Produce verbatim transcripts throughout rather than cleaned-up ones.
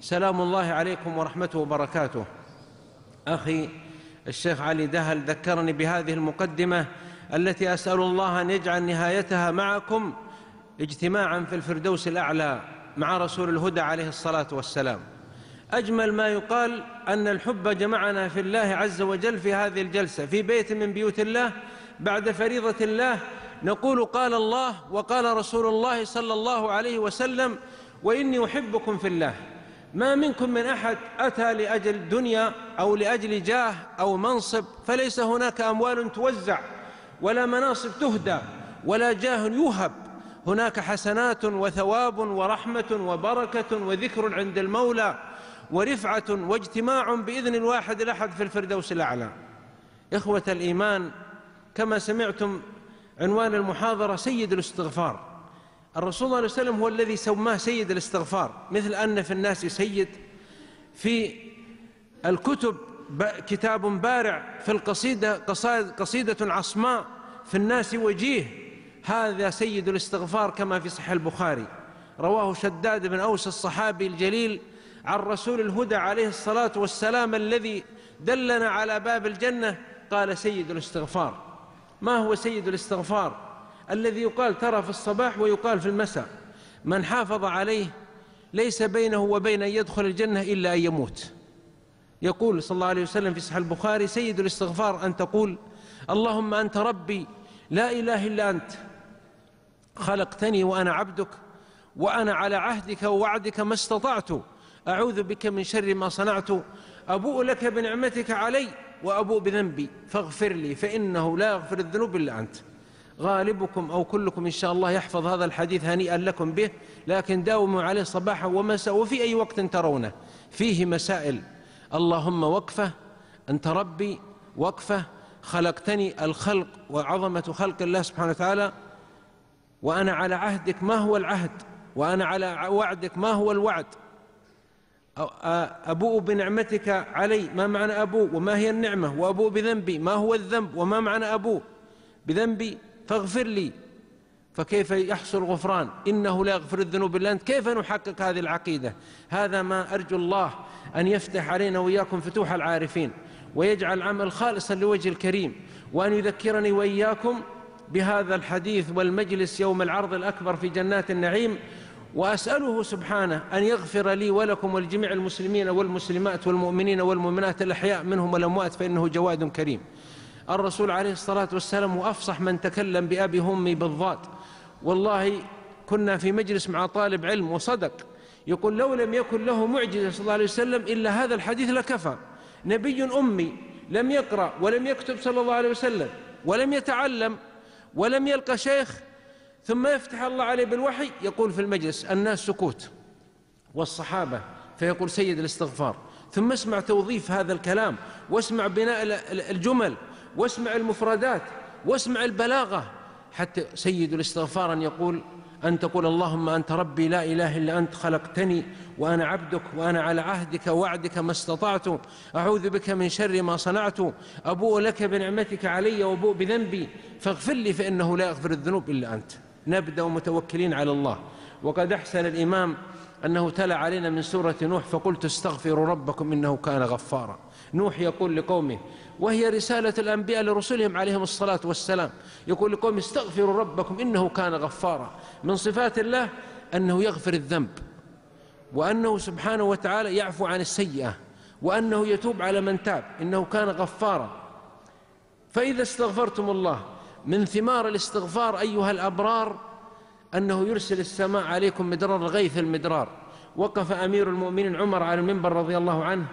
سلام الله عليكم ورحمته وبركاته. أخي الشيخ علي دهل ذكرني بهذه المقدمة التي أسأل الله أن يجعل نهايتها معكم اجتماعا في الفردوس الأعلى مع رسول الهدى عليه الصلاة والسلام. أجمل ما يقال أن الحب جمعنا في الله عز وجل في هذه الجلسة في بيت من بيوت الله بعد فريضة الله، نقول قال الله وقال رسول الله صلى الله عليه وسلم: وإني أحبكم في الله. ما منكم من أحد أتى لأجل دنيا أو لأجل جاه أو منصب، فليس هناك أموال توزع ولا مناصب تهدى ولا جاه يوهب، هناك حسنات وثواب ورحمة وبركة وذكر عند المولى ورفعة واجتماع بإذن الواحد الأحد في الفردوس الأعلى. إخوة الإيمان، كما سمعتم عنوان المحاضرة سيد الاستغفار. الرسول صلى الله عليه وسلم هو الذي سماه سيد الاستغفار، مثل أن في الناس سيد، في الكتب كتاب بارع، في القصيدة قصيدة عصماء، في الناس وجيه، هذا سيد الاستغفار كما في صحيح البخاري، رواه شداد بن أوس الصحابي الجليل عن رسول الهدى عليه الصلاة والسلام الذي دلنا على باب الجنة، قال سيد الاستغفار. ما هو سيد الاستغفار؟ الذي يقال ترى في الصباح ويقال في المساء، من حافظ عليه ليس بينه وبين أن يدخل الجنة إلا أن يموت. يقول صلى الله عليه وسلم في صحيح البخاري: سيد الاستغفار أن تقول: اللهم أنت ربي لا إله إلا أنت، خلقتني وأنا عبدك، وأنا على عهدك ووعدك ما استطعت، أعوذ بك من شر ما صنعت، أبوء لك بنعمتك علي وأبوء بذنبي فاغفر لي فإنه لا يغفر الذنوب إلا أنت. غالبكم أو كلكم إن شاء الله يحفظ هذا الحديث هنيئا لكم به، لكن داوموا عليه صباحا ومساء وفي أي وقت ترونه. فيه مسائل: اللهم وقفة، أنت ربي وقفة، خلقتني، الخلق وعظمة خلق الله سبحانه وتعالى، وأنا على عهدك، ما هو العهد؟ وأنا على وعدك، ما هو الوعد؟ أبوء بنعمتك علي، ما معنى أبوء وما هي النعمة؟ وأبوء بذنبي، ما هو الذنب وما معنى أبوء بذنبي فاغفر لي. فكيف يحصل غفران؟ إنه لا يغفر الذنوب إلا أنت. كيف نحقق هذه العقيدة؟ هذا ما أرجو الله أن يفتح علينا وإياكم فتوح العارفين، ويجعل العمل خالصا لوجه الكريم، وأن يذكرني وإياكم بهذا الحديث والمجلس يوم العرض الأكبر في جنات النعيم. وأسأله سبحانه أن يغفر لي ولكم ولجميع المسلمين والمسلمات والمؤمنين والمؤمنات الأحياء منهم والأموات، فإنه جواد كريم. الرسول عليه الصلاة والسلام وأفصح من تكلم بأبي همي بالضاد. والله كنا في مجلس مع طالب علم وصدق، يقول: لو لم يكن له معجزة صلى الله عليه وسلم إلا هذا الحديث لكفى. نبي أمي لم يقرأ ولم يكتب صلى الله عليه وسلم ولم يتعلم ولم يلقى شيخ، ثم يفتح الله عليه بالوحي، يقول في المجلس الناس سكوت والصحابة، فيقول سيد الاستغفار. ثم اسمع توظيف هذا الكلام، واسمع بناء الجمل، واسمع المفردات، واسمع البلاغة، حتى سيد الاستغفار أن يقول أن تقول: اللهم أنت ربي لا إله إلا أنت، خلقتني وأنا عبدك، وأنا على عهدك ووعدك ما استطعت، أعوذ بك من شر ما صنعت، أبوء لك بنعمتك علي وأبوء بذنبي فاغفر لي فإنه لا يغفر الذنوب إلا أنت. نبدأ متوكلين على الله. وقد أحسن الإمام أنه تلا علينا من سورة نوح: فقلت استغفروا ربكم إنه كان غفارا. نوح يقول لقومه، وهي رسالة الأنبياء لرسلهم عليهم الصلاة والسلام، يقول لقومه: استغفروا ربكم إنه كان غفارا. من صفات الله أنه يغفر الذنب، وأنه سبحانه وتعالى يعفو عن السيئة، وأنه يتوب على من تاب، إنه كان غفارا. فإذا استغفرتم الله، من ثمار الاستغفار أيها الأبرار أنه يرسل السماء عليكم مدرار، الغيث المدرار. وقف أمير المؤمنين عمر على المنبر رضي الله عنه،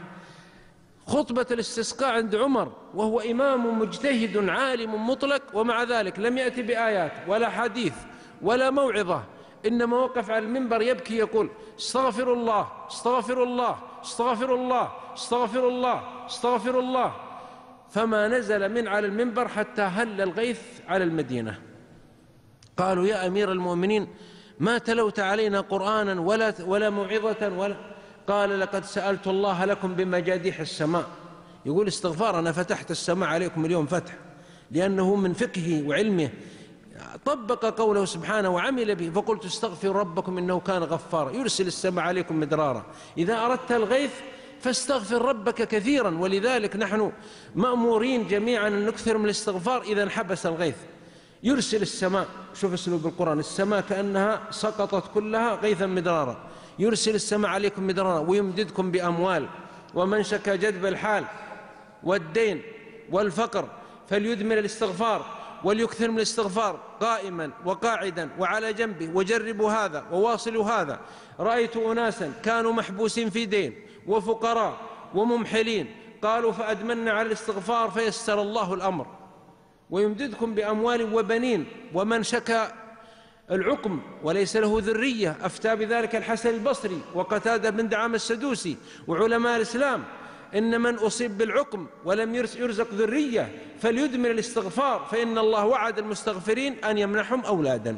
خطبة الاستسقاء عند عمر، وهو إمام مجتهد عالم مطلق، ومع ذلك لم يأتي بآيات ولا حديث ولا موعظة، إنما وقف على المنبر يبكي يقول: استغفر الله استغفر الله استغفر الله استغفر الله استغفر الله. فما نزل من على المنبر حتى هل الغيث على المدينة. قالوا: يا أمير المؤمنين، ما تلوت علينا قرآنا ولا ولا موعظة ولا. قال: لقد سألت الله لكم بمجاديح السماء. يقول استغفار، أنا فتحت السماء عليكم اليوم فتح، لأنه من فقهه وعلمه طبق قوله سبحانه وعمل به، فقلت استغفروا ربكم إنه كان غفارا يرسل السماء عليكم مدرارا. إذا أردت الغيث فاستغفر ربك كثيرا، ولذلك نحن مأمورين جميعا أن نكثر من الاستغفار إذا انحبس الغيث. يرسل السماء، شوف اسلوب القرآن، السماء كأنها سقطت كلها غيثا مدرارا، يرسل السماء عليكم مدرارا ويمددكم بأموال، ومن شكا جدب الحال والدين والفقر فليدمن الاستغفار وليكثر من الاستغفار قائما وقاعدا وعلى جنبه، وجربوا هذا وواصلوا هذا. رأيت أناسا كانوا محبوسين في دين وفقراء وممحلين، قالوا فأدمنا على الاستغفار فيسر الله الأمر ويمددكم بأموال وبنين. ومن شكا العقم وليس له ذرية أفتى بذلك الحسن البصري وقتادة بن دعامة السدوسي وعلماء الإسلام، إن من أصيب بالعقم ولم يرزق ذرية فليدمن الاستغفار، فإن الله وعد المستغفرين أن يمنحهم أولادا.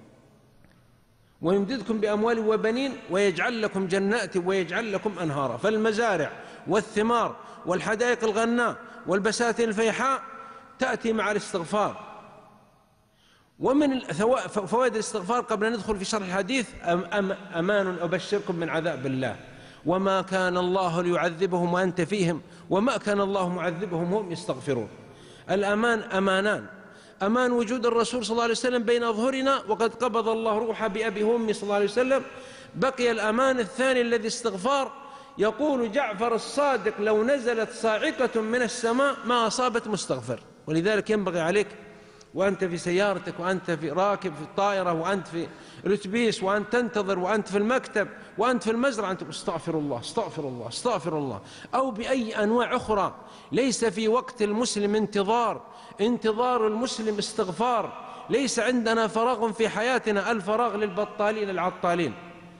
ويمددكم بأموال وبنين ويجعل لكم جنات ويجعل لكم أنهارا. فالمزارع والثمار والحدائق الغناء والبساتين الفيحاء تأتي مع الاستغفار. ومن فوائد الاستغفار قبل أن ندخل في شرح الحديث: أمان أبشركم من عذاب الله، وما كان الله ليعذبهم وأنت فيهم وما كان الله معذبهم وهم يستغفرون. الأمان أمانان: أمان وجود الرسول صلى الله عليه وسلم بين أظهرنا وقد قبض الله روحه بأبي وأمي صلى الله عليه وسلم. بقي الأمان الثاني الذي استغفار. يقول جعفر الصادق: لو نزلت صاعقة من السماء ما أصابت مستغفر. ولذلك ينبغي عليك وأنت في سيارتك وأنت في راكب في الطائرة وأنت في الأتوبيس وأنت تنتظر وأنت في المكتب وأنت في المزرعة أن تقول استغفر الله استغفر الله استغفر الله، أو بأي أنواع أخرى. ليس في وقت المسلم انتظار، انتظار المسلم استغفار. ليس عندنا فراغ في حياتنا، الفراغ للبطالين العطالين.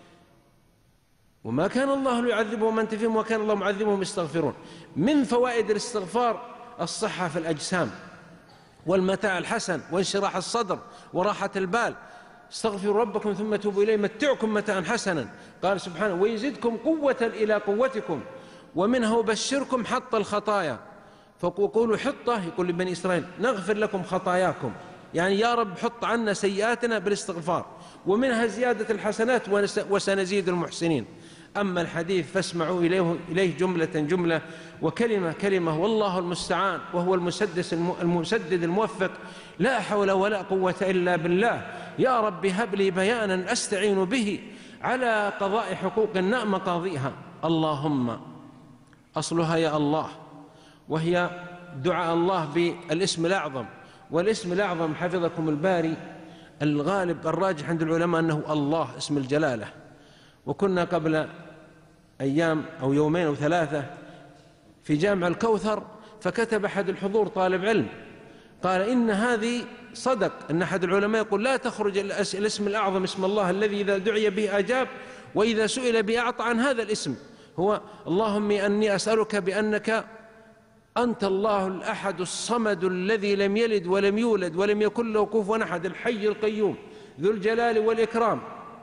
وما كان الله ليعذبهم وأنت فيهم وما كان الله معذبهم يستغفرون. من فوائد الاستغفار الصحة في الأجسام والمتاع الحسن وانشراح الصدر وراحة البال. استغفروا ربكم ثم توبوا إليه متعكم متاعا حسنا. قال سبحانه: ويزدكم قوة إلى قوتكم. ومنه بشركم حط الخطايا، فقولوا حطة، يقول لبني إسرائيل: نغفر لكم خطاياكم، يعني يا رب حط عنا سيئاتنا بالاستغفار. ومنها زيادة الحسنات وسنزيد المحسنين. أما الحديث فاسمعوا إليه, إليه جملة جملة وكلمة كلمة، والله المستعان وهو المسدس المسدد الموفق. لا حول ولا قوة إلا بالله. يا رب هب لي بيانا أستعين به على قضاء حقوق نأم قاضيها. اللهم، أصلها يا الله، وهي دعاء الله بالاسم الأعظم. والاسم الأعظم حفظكم الباري الغالب الراجح عند العلماء أنه الله اسم الجلالة. وكنا قبل أيام أو يومين أو ثلاثة في جامع الكوثر، فكتب أحد الحضور طالب علم قال: إن هذه صدق أن أحد العلماء يقول لا تخرج الاسم الأعظم اسم الله الذي إذا دعي به أجاب وإذا سئل به أعطى عن هذا الاسم، هو اللهم أني أسألك بأنك أنت الله الأحد الصمد الذي لم يلد ولم يولد ولم يكن له كفوا أحد، الحي القيوم ذو الجلال والإكرام،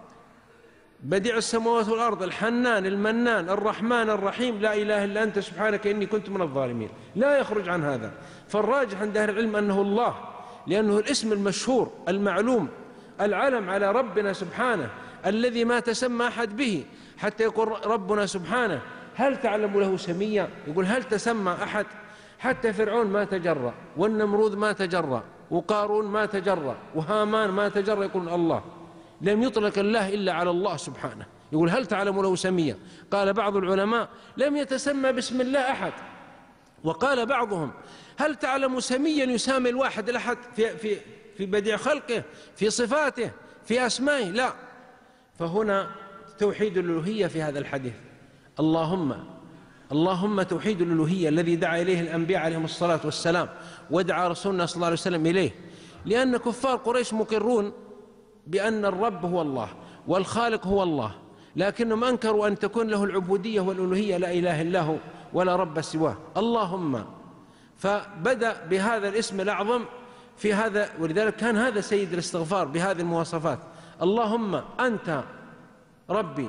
بديع السماوات والأرض، الحنان المنان الرحمن الرحيم، لا إله إلا أنت سبحانك إني كنت من الظالمين. لا يخرج عن هذا. فالراجح عند أهل العلم أنه الله، لأنه الاسم المشهور المعلوم العلم على ربنا سبحانه الذي ما تسمى أحد به، حتى يقول ربنا سبحانه: هل تعلم له سميا؟ يقول هل تسمى أحد؟ حتى فرعون ما تجرأ، والنمرود ما تجرأ، وقارون ما تجرأ، وهامان ما تجرأ، يقول الله. لم يطلق الله إلا على الله سبحانه. يقول هل تعلم له سميا؟ قال بعض العلماء: لم يتسمى باسم الله أحد. وقال بعضهم: هل تعلم سميا يسامي الواحد الأحد في, في, في بديع خلقه، في صفاته، في أسمائه؟ لا. فهنا توحيد الألوهية في هذا الحديث. اللهم اللهم توحيد الألوهية الذي دعا إليه الأنبياء عليهم الصلاة والسلام، ودعا رسولنا صلى الله عليه وسلم إليه، لأن كفار قريش مقرون بأن الرب هو الله والخالق هو الله، لكنهم أنكروا أن تكون له العبودية والألوهية، لا إله إلا هو ولا رب سواه. اللهم، فبدأ بهذا الاسم الأعظم في هذا، ولذلك كان هذا سيد الاستغفار بهذه المواصفات. اللهم أنت ربي.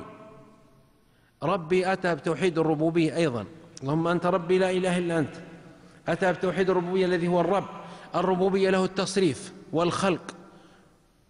ربي أتى بتوحيد الربوبية أيضا. اللهم أنت ربي لا إله إلا أنت. أتى بتوحيد الربوبية الذي هو الرب. الربوبية له التصريف والخلق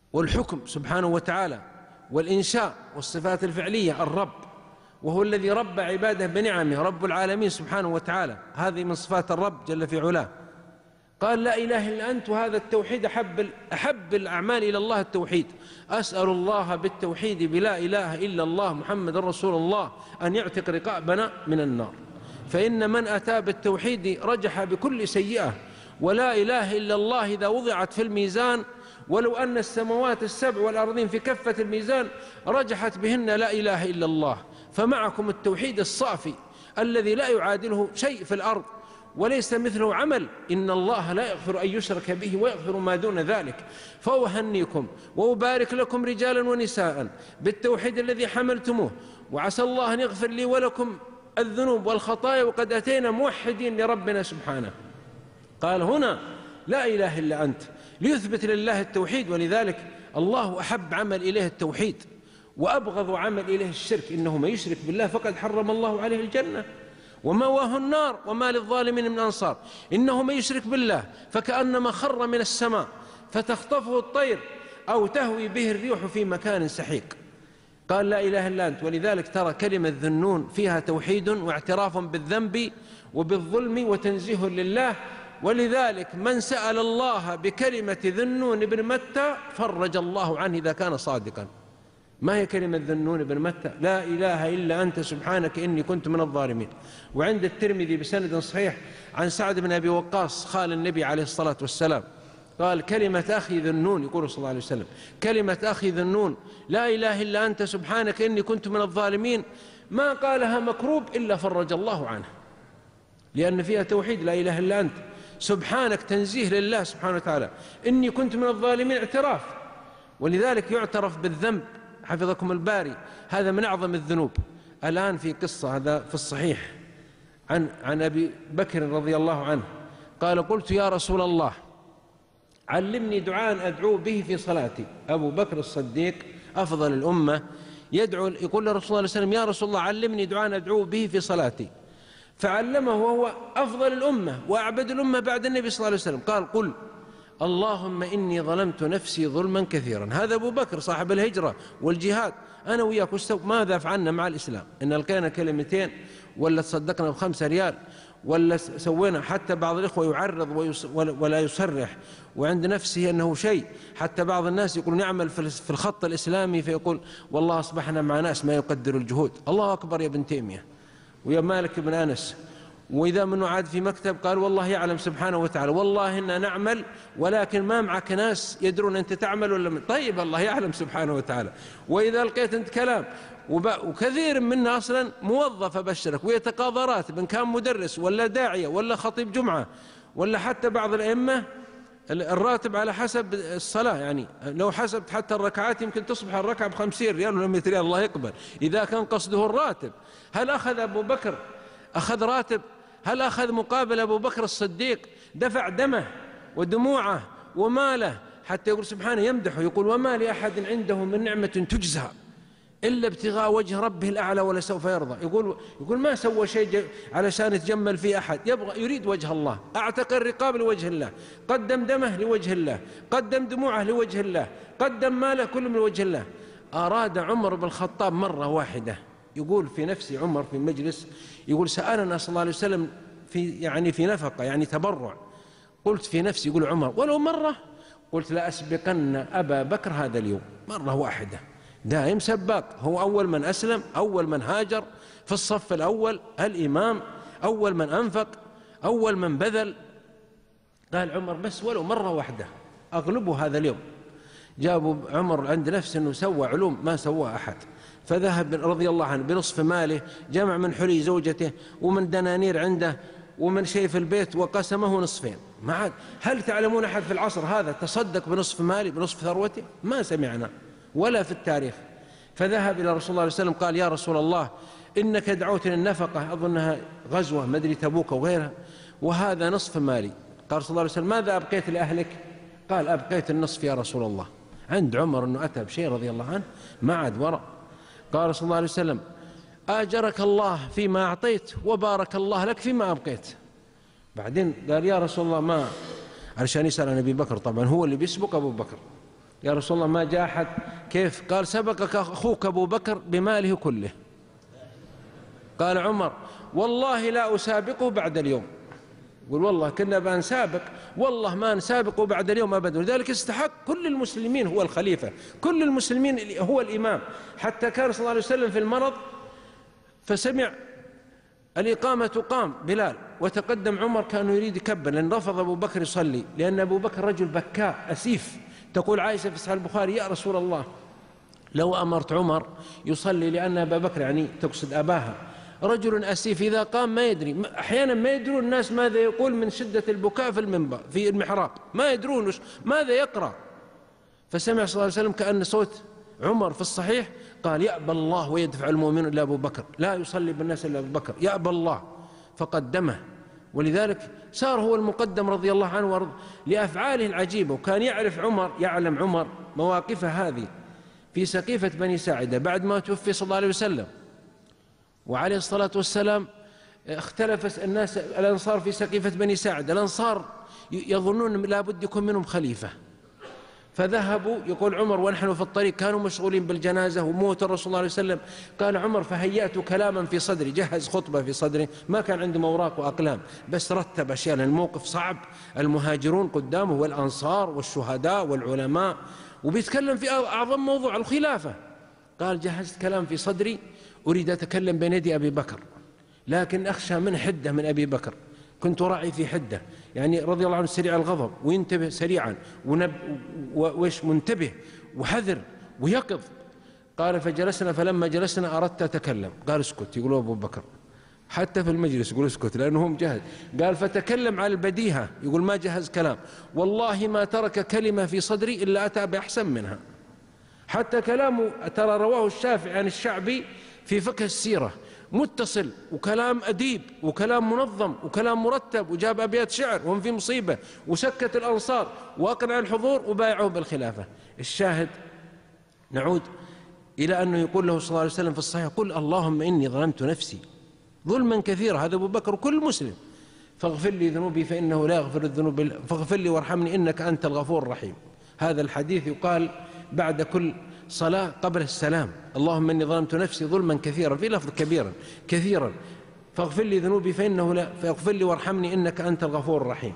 والحكم سبحانه وتعالى والإنشاء والصفات الفعلية الرب، وهو الذي رب عباده بنعمه، رب العالمين سبحانه وتعالى، هذه من صفات الرب جل في علاه. قال لا إله إلا أنت، وهذا التوحيد أحب, أحب الأعمال إلى الله التوحيد. أسأل الله بالتوحيد بلا إله إلا الله محمد رسول الله أن يعتق رقابنا من النار، فإن من أتى بالتوحيد رجح بكل سيئة. ولا إله إلا الله إذا وضعت في الميزان، ولو أن السماوات السبع والأرضين في كفة الميزان رجحت بهن لا إله إلا الله. فمعكم التوحيد الصافي الذي لا يعادله شيء في الأرض وليس مثله عمل. إن الله لا يغفر أن يشرك به ويغفر ما دون ذلك. فأهنيكم وأبارك لكم رجالا ونساء بالتوحيد الذي حملتموه، وعسى الله أن يغفر لي ولكم الذنوب والخطايا، وقد أتينا موحدين لربنا سبحانه. قال هنا لا إله إلا أنت ليثبت لله التوحيد. ولذلك الله أحب عمل إليه التوحيد، وأبغض عمل إليه الشرك. إنه من يشرك بالله فقد حرم الله عليه الجنة ومأواه النار وما للظالمين من أنصار. إنه من يشرك بالله فكأنما خر من السماء فتخطفه الطير أو تهوي به الريح في مكان سحيق. قال لا إله إلا أنت. ولذلك ترى كلمة ذنون فيها توحيد واعتراف بالذنب وبالظلم وتنزيه لله. ولذلك من سأل الله بكلمة ذنون بن متى فرج الله عنه إذا كان صادقا. ما هي كلمة ذنون بن متى؟ لا إله إلا أنت سبحانك إني كنت من الظالمين. وعند الترمذي بسند صحيح عن سعد بن أبي وقاص خال النبي عليه الصلاة والسلام قال كلمة أخي ذنون، يقول صلى الله عليه وسلم كلمة أخي ذنون لا إله إلا أنت سبحانك إني كنت من الظالمين، ما قالها مكروب إلا فرج الله عنه، لأن فيها توحيد لا إله إلا أنت سبحانك تنزيه لله سبحانه وتعالى، إني كنت من الظالمين اعتراف. ولذلك يعترف بالذنب حفظكم الباري، هذا من أعظم الذنوب. الآن في قصة هذا في الصحيح عن, عن أبي بكر رضي الله عنه قال قلت يا رسول الله علمني دعاء أدعو به في صلاتي. أبو بكر الصديق أفضل الأمة يدعو، يقول لرسول الله صلى الله عليه وسلم يا رسول الله علمني دعاء أدعو به في صلاتي، فعلمه وهو أفضل الأمة وأعبد الأمة بعد النبي صلى الله عليه وسلم. قال قل اللهم إني ظلمت نفسي ظلما كثيرا. هذا أبو بكر صاحب الهجرة والجهاد. أنا وياك ماذا فعلنا مع الإسلام؟ إن لقينا كلمتين ولا تصدقنا بخمسة ريال ولا سوينا، حتى بعض الإخوة يعرض ولا يصرح وعند نفسه أنه شيء. حتى بعض الناس يقولون يعمل في الخط الإسلامي فيقول والله أصبحنا مع ناس ما يقدر الجهود. الله أكبر يا ابن تيمية ويا مالك بن أنس. وإذا منه عاد في مكتب قال والله يعلم سبحانه وتعالى والله إننا نعمل ولكن ما معك ناس يدرون أنت تعمل ولا من. طيب الله يعلم سبحانه وتعالى. وإذا لقيت أنت كلام وكثير منا أصلا موظف أبشرك ويتقاضى راتب، إن كان مدرس ولا داعية ولا خطيب جمعة ولا حتى بعض الأئمة الراتب على حسب الصلاة. يعني لو حسبت حتى الركعات يمكن تصبح الركعة بخمسين ريال ولا مئة ريال، الله يقبل إذا كان قصده الراتب. هل أخذ أبو بكر أخذ راتب؟ هل أخذ مقابل أبو بكر الصديق دفع دمه ودموعه وماله حتى يقول سبحانه يمدحه يقول وما لأحد عنده من نعمة تجزى إلا ابتغاء وجه ربه الأعلى ولا سوف يرضى. يقول يقول ما سوى شيء علشان يتجمل في أحد، يبغى يريد وجه الله. أعتق الرقاب لوجه الله، قدم دمه لوجه الله، قدم دموعه لوجه الله، قدم ماله كله من وجه الله. أراد عمر بن الخطاب مرة واحدة، يقول في نفسي عمر في مجلس يقول سألنا صلى الله عليه وسلم في يعني في نفقة يعني تبرع، قلت في نفسي يقول عمر ولو مرة، قلت لأسبقن أبا بكر هذا اليوم مرة واحدة. دائم سباق، هو أول من أسلم، أول من هاجر في الصف الأول، الإمام، أول من أنفق، أول من بذل. قال عمر بس ولو مرة واحدة أغلبه هذا اليوم. جابوا عمر عند نفسه أنه سوى علوم ما سوى أحد، فذهب رضي الله عنه بنصف ماله، جمع من حلي زوجته ومن دنانير عنده ومن شيء في البيت وقسمه نصفين. ما عاد. هل تعلمون أحد في العصر هذا تصدق بنصف ماله بنصف ثروته؟ ما سمعنا ولا في التاريخ. فذهب إلى رسول الله صلى الله عليه وسلم قال يا رسول الله إنك دعوتني النفقة، أظنها غزوة مدري تبوك وغيرها، وهذا نصف مالي. قال صلى الله عليه وسلم ماذا أبقيت لأهلك؟ قال أبقيت النصف يا رسول الله. عند عمر أنه أتى بشيء رضي الله عنه ما عاد وراء. قال صلى الله عليه وسلم آجرك الله فيما أعطيت وبارك الله لك فيما أبقيت. بعدين قال يا رسول الله ما، علشان يسأل عن أبي بكر، طبعا هو اللي بيسبق أبو بكر، يا رسول الله ما جاء أحد. كيف؟ قال سبقك أخوك أبو بكر بماله كله. قال عمر والله لا أسابقه بعد اليوم. يقول والله كنا بنسابق، والله ما نسابقه بعد اليوم أبدا. ولذلك استحق كل المسلمين هو الخليفة، كل المسلمين هو الإمام. حتى كان صلى الله عليه وسلم في المرض فسمع الإقامة تقام بلال وتقدم عمر كانوا يريد يكبر، لأن رفض أبو بكر يصلي، لأن أبو بكر رجل بكاء أسيف. تقول عائشة في صحيح البخاري يا رسول الله لو أمرت عمر يصلي، لأن أبا بكر يعني تقصد أباها رجل أسيف إذا قام ما يدري، أحيانا ما يدرون الناس ماذا يقول من شدة البكاء في المنبر في المحراب، ما يدرون ماذا يقرأ. فسمع صلى الله عليه وسلم كأن صوت عمر في الصحيح قال يأبى الله ويدفع المؤمنون إلا أبو بكر، لا يصلي بالناس إلا أبو بكر، يأبى الله، فقدمه. ولذلك صار هو المقدم رضي الله عنه وارض لأفعاله العجيبة. وكان يعرف عمر يعلم عمر مواقفه هذه في سقيفة بني ساعدة بعد ما توفي صلى الله عليه وسلم، وعليه الصلاة والسلام اختلف الناس الأنصار في سقيفة بني ساعدة. الأنصار يظنون لا بد يكون منهم خليفة، فذهبوا يقول عمر ونحن في الطريق كانوا مشغولين بالجنازة وموت الرسول صلى الله عليه وسلم. قال عمر فهيأت كلاما في صدري، جهز خطبة في صدري، ما كان عنده أوراق وأقلام بس رتب أشياء، لأن الموقف صعب، المهاجرون قدامه والأنصار والشهداء والعلماء، وبيتكلم في أعظم موضوع الخلافة. قال جهزت كلام في صدري أريد أتكلم بين يدي أبي بكر، لكن أخشى من حدة من أبي بكر، كنت راعي في حدة، يعني رضي الله عنه سريع الغضب وينتبه سريعا ونب وإيش منتبه وحذر ويقظ. قال فجلسنا، فلما جلسنا أردت أتكلم، قال اسكت، يقولوا أبو بكر حتى في المجلس يقول اسكت لأنه هم جهز. قال فتكلم على البديهة، يقول ما جهز كلام، والله ما ترك كلمة في صدري إلا أتى بأحسن منها. حتى كلامه ترى رواه الشافعي عن الشعبي في فقه السيرة متصل، وكلام أديب وكلام منظم وكلام مرتب، وجاب أبيات شعر وهم في مصيبة، وسكت الأنصار وأقنع الحضور وبايعوه بالخلافة. الشاهد نعود إلى أنه يقول له صلى الله عليه وسلم في الصحيح قل اللهم إني ظلمت نفسي ظلما كثيرا، هذا أبو بكر وكل مسلم، فاغفر لي ذنوبي فإنه لا يغفر الذنوب، فاغفر لي وارحمني إنك أنت الغفور الرحيم. هذا الحديث يقال بعد كل صلاة قبل السلام، اللهم إني ظلمت نفسي ظلما كثيرا، في لفظ كبيرا كثيرا، فاغفر لي ذنوبي فإنه لا فاغفر لي وارحمني إنك أنت الغفور الرحيم.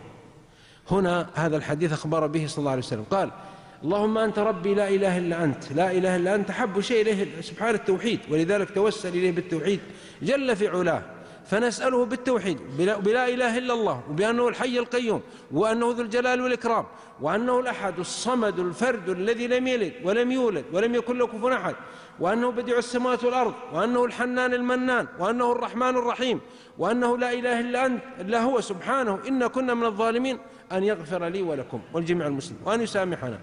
هنا هذا الحديث أخبر به صلى الله عليه وسلم، قال اللهم أنت ربي لا إله إلا أنت، لا إله إلا أنت حب شيء إليه سبحانه التوحيد، ولذلك توسل إليه بالتوحيد جل في علاه، فنسأله بالتوحيد بلا, بلا إله إلا الله، وبأنه الحي القيوم، وأنه ذو الجلال والإكرام، وأنه الأحد الصمد الفرد الذي لم يلد ولم يولد ولم يكن له كفوا أحد، وأنه بديع السماوات والأرض، وأنه الحنان المنان، وأنه الرحمن الرحيم، وأنه لا إله إلا أنت إلا هو سبحانه إنا كنا من الظالمين، أن يغفر لي ولكم والجميع المسلمين وأن يسامحنا.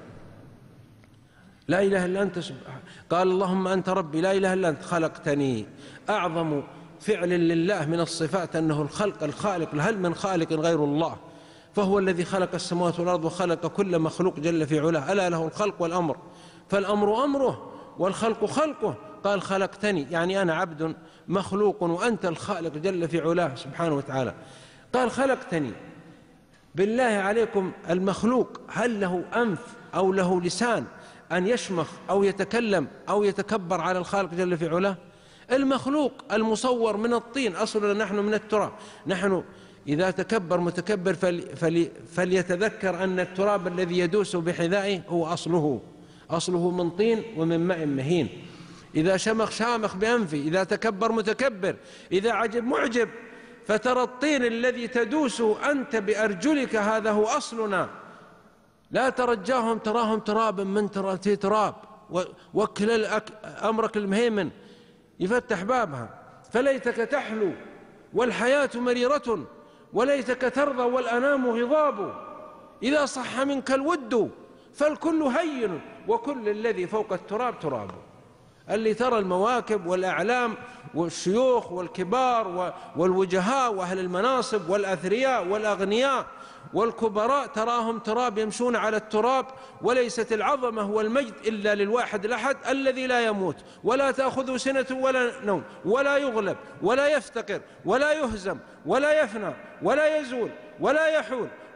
لا إله إلا أنت سبحانه. قال اللهم أنت ربي لا إله إلا أنت خلقتني. أعظم فعل لله من الصفات أنه الخلق الخالق، هل من خالق غير الله؟ فهو الذي خلق السماوات والأرض وخلق كل مخلوق جل في علاه، ألا له الخلق والأمر، فالأمر أمره والخلق خلقه. قال خلقتني يعني أنا عبد مخلوق وأنت الخالق جل في علاه سبحانه وتعالى. قال خلقتني. بالله عليكم المخلوق هل له أنف أو له لسان أن يشمخ أو يتكلم أو يتكبر على الخالق جل في علاه؟ المخلوق المصور من الطين، أصلنا نحن من التراب. نحن إذا تكبر متكبر فلي فلي فليتذكر أن التراب الذي يدوس بحذائه هو أصله أصله من طين ومن ماء مهين. إذا شمخ شامخ بأنفه، إذا تكبر متكبر، إذا عجب معجب، فترى الطين الذي تدوس أنت بأرجلك هذا هو أصلنا. لا ترجاهم تراهم ترابا من تراب، وكل أمرك المهيمن يفتح بابها، فليتك تحلو والحياة مريرة، وليتك ترضى والأنام غضاب، إذا صح منك الود فالكل هين، وكل الذي فوق التراب تراب. اللي ترى المواكب والأعلام والشيوخ والكبار والوجهاء وأهل المناصب والأثرياء والأغنياء والكبراء تراهم تراب يمشون على التراب، وليست العظمة والمجد إلا للواحد الأحد الذي لا يموت ولا تأخذه سنة ولا نوم ولا يغلب ولا يفتقر ولا يهزم ولا يفنى ولا يزول ولا يحول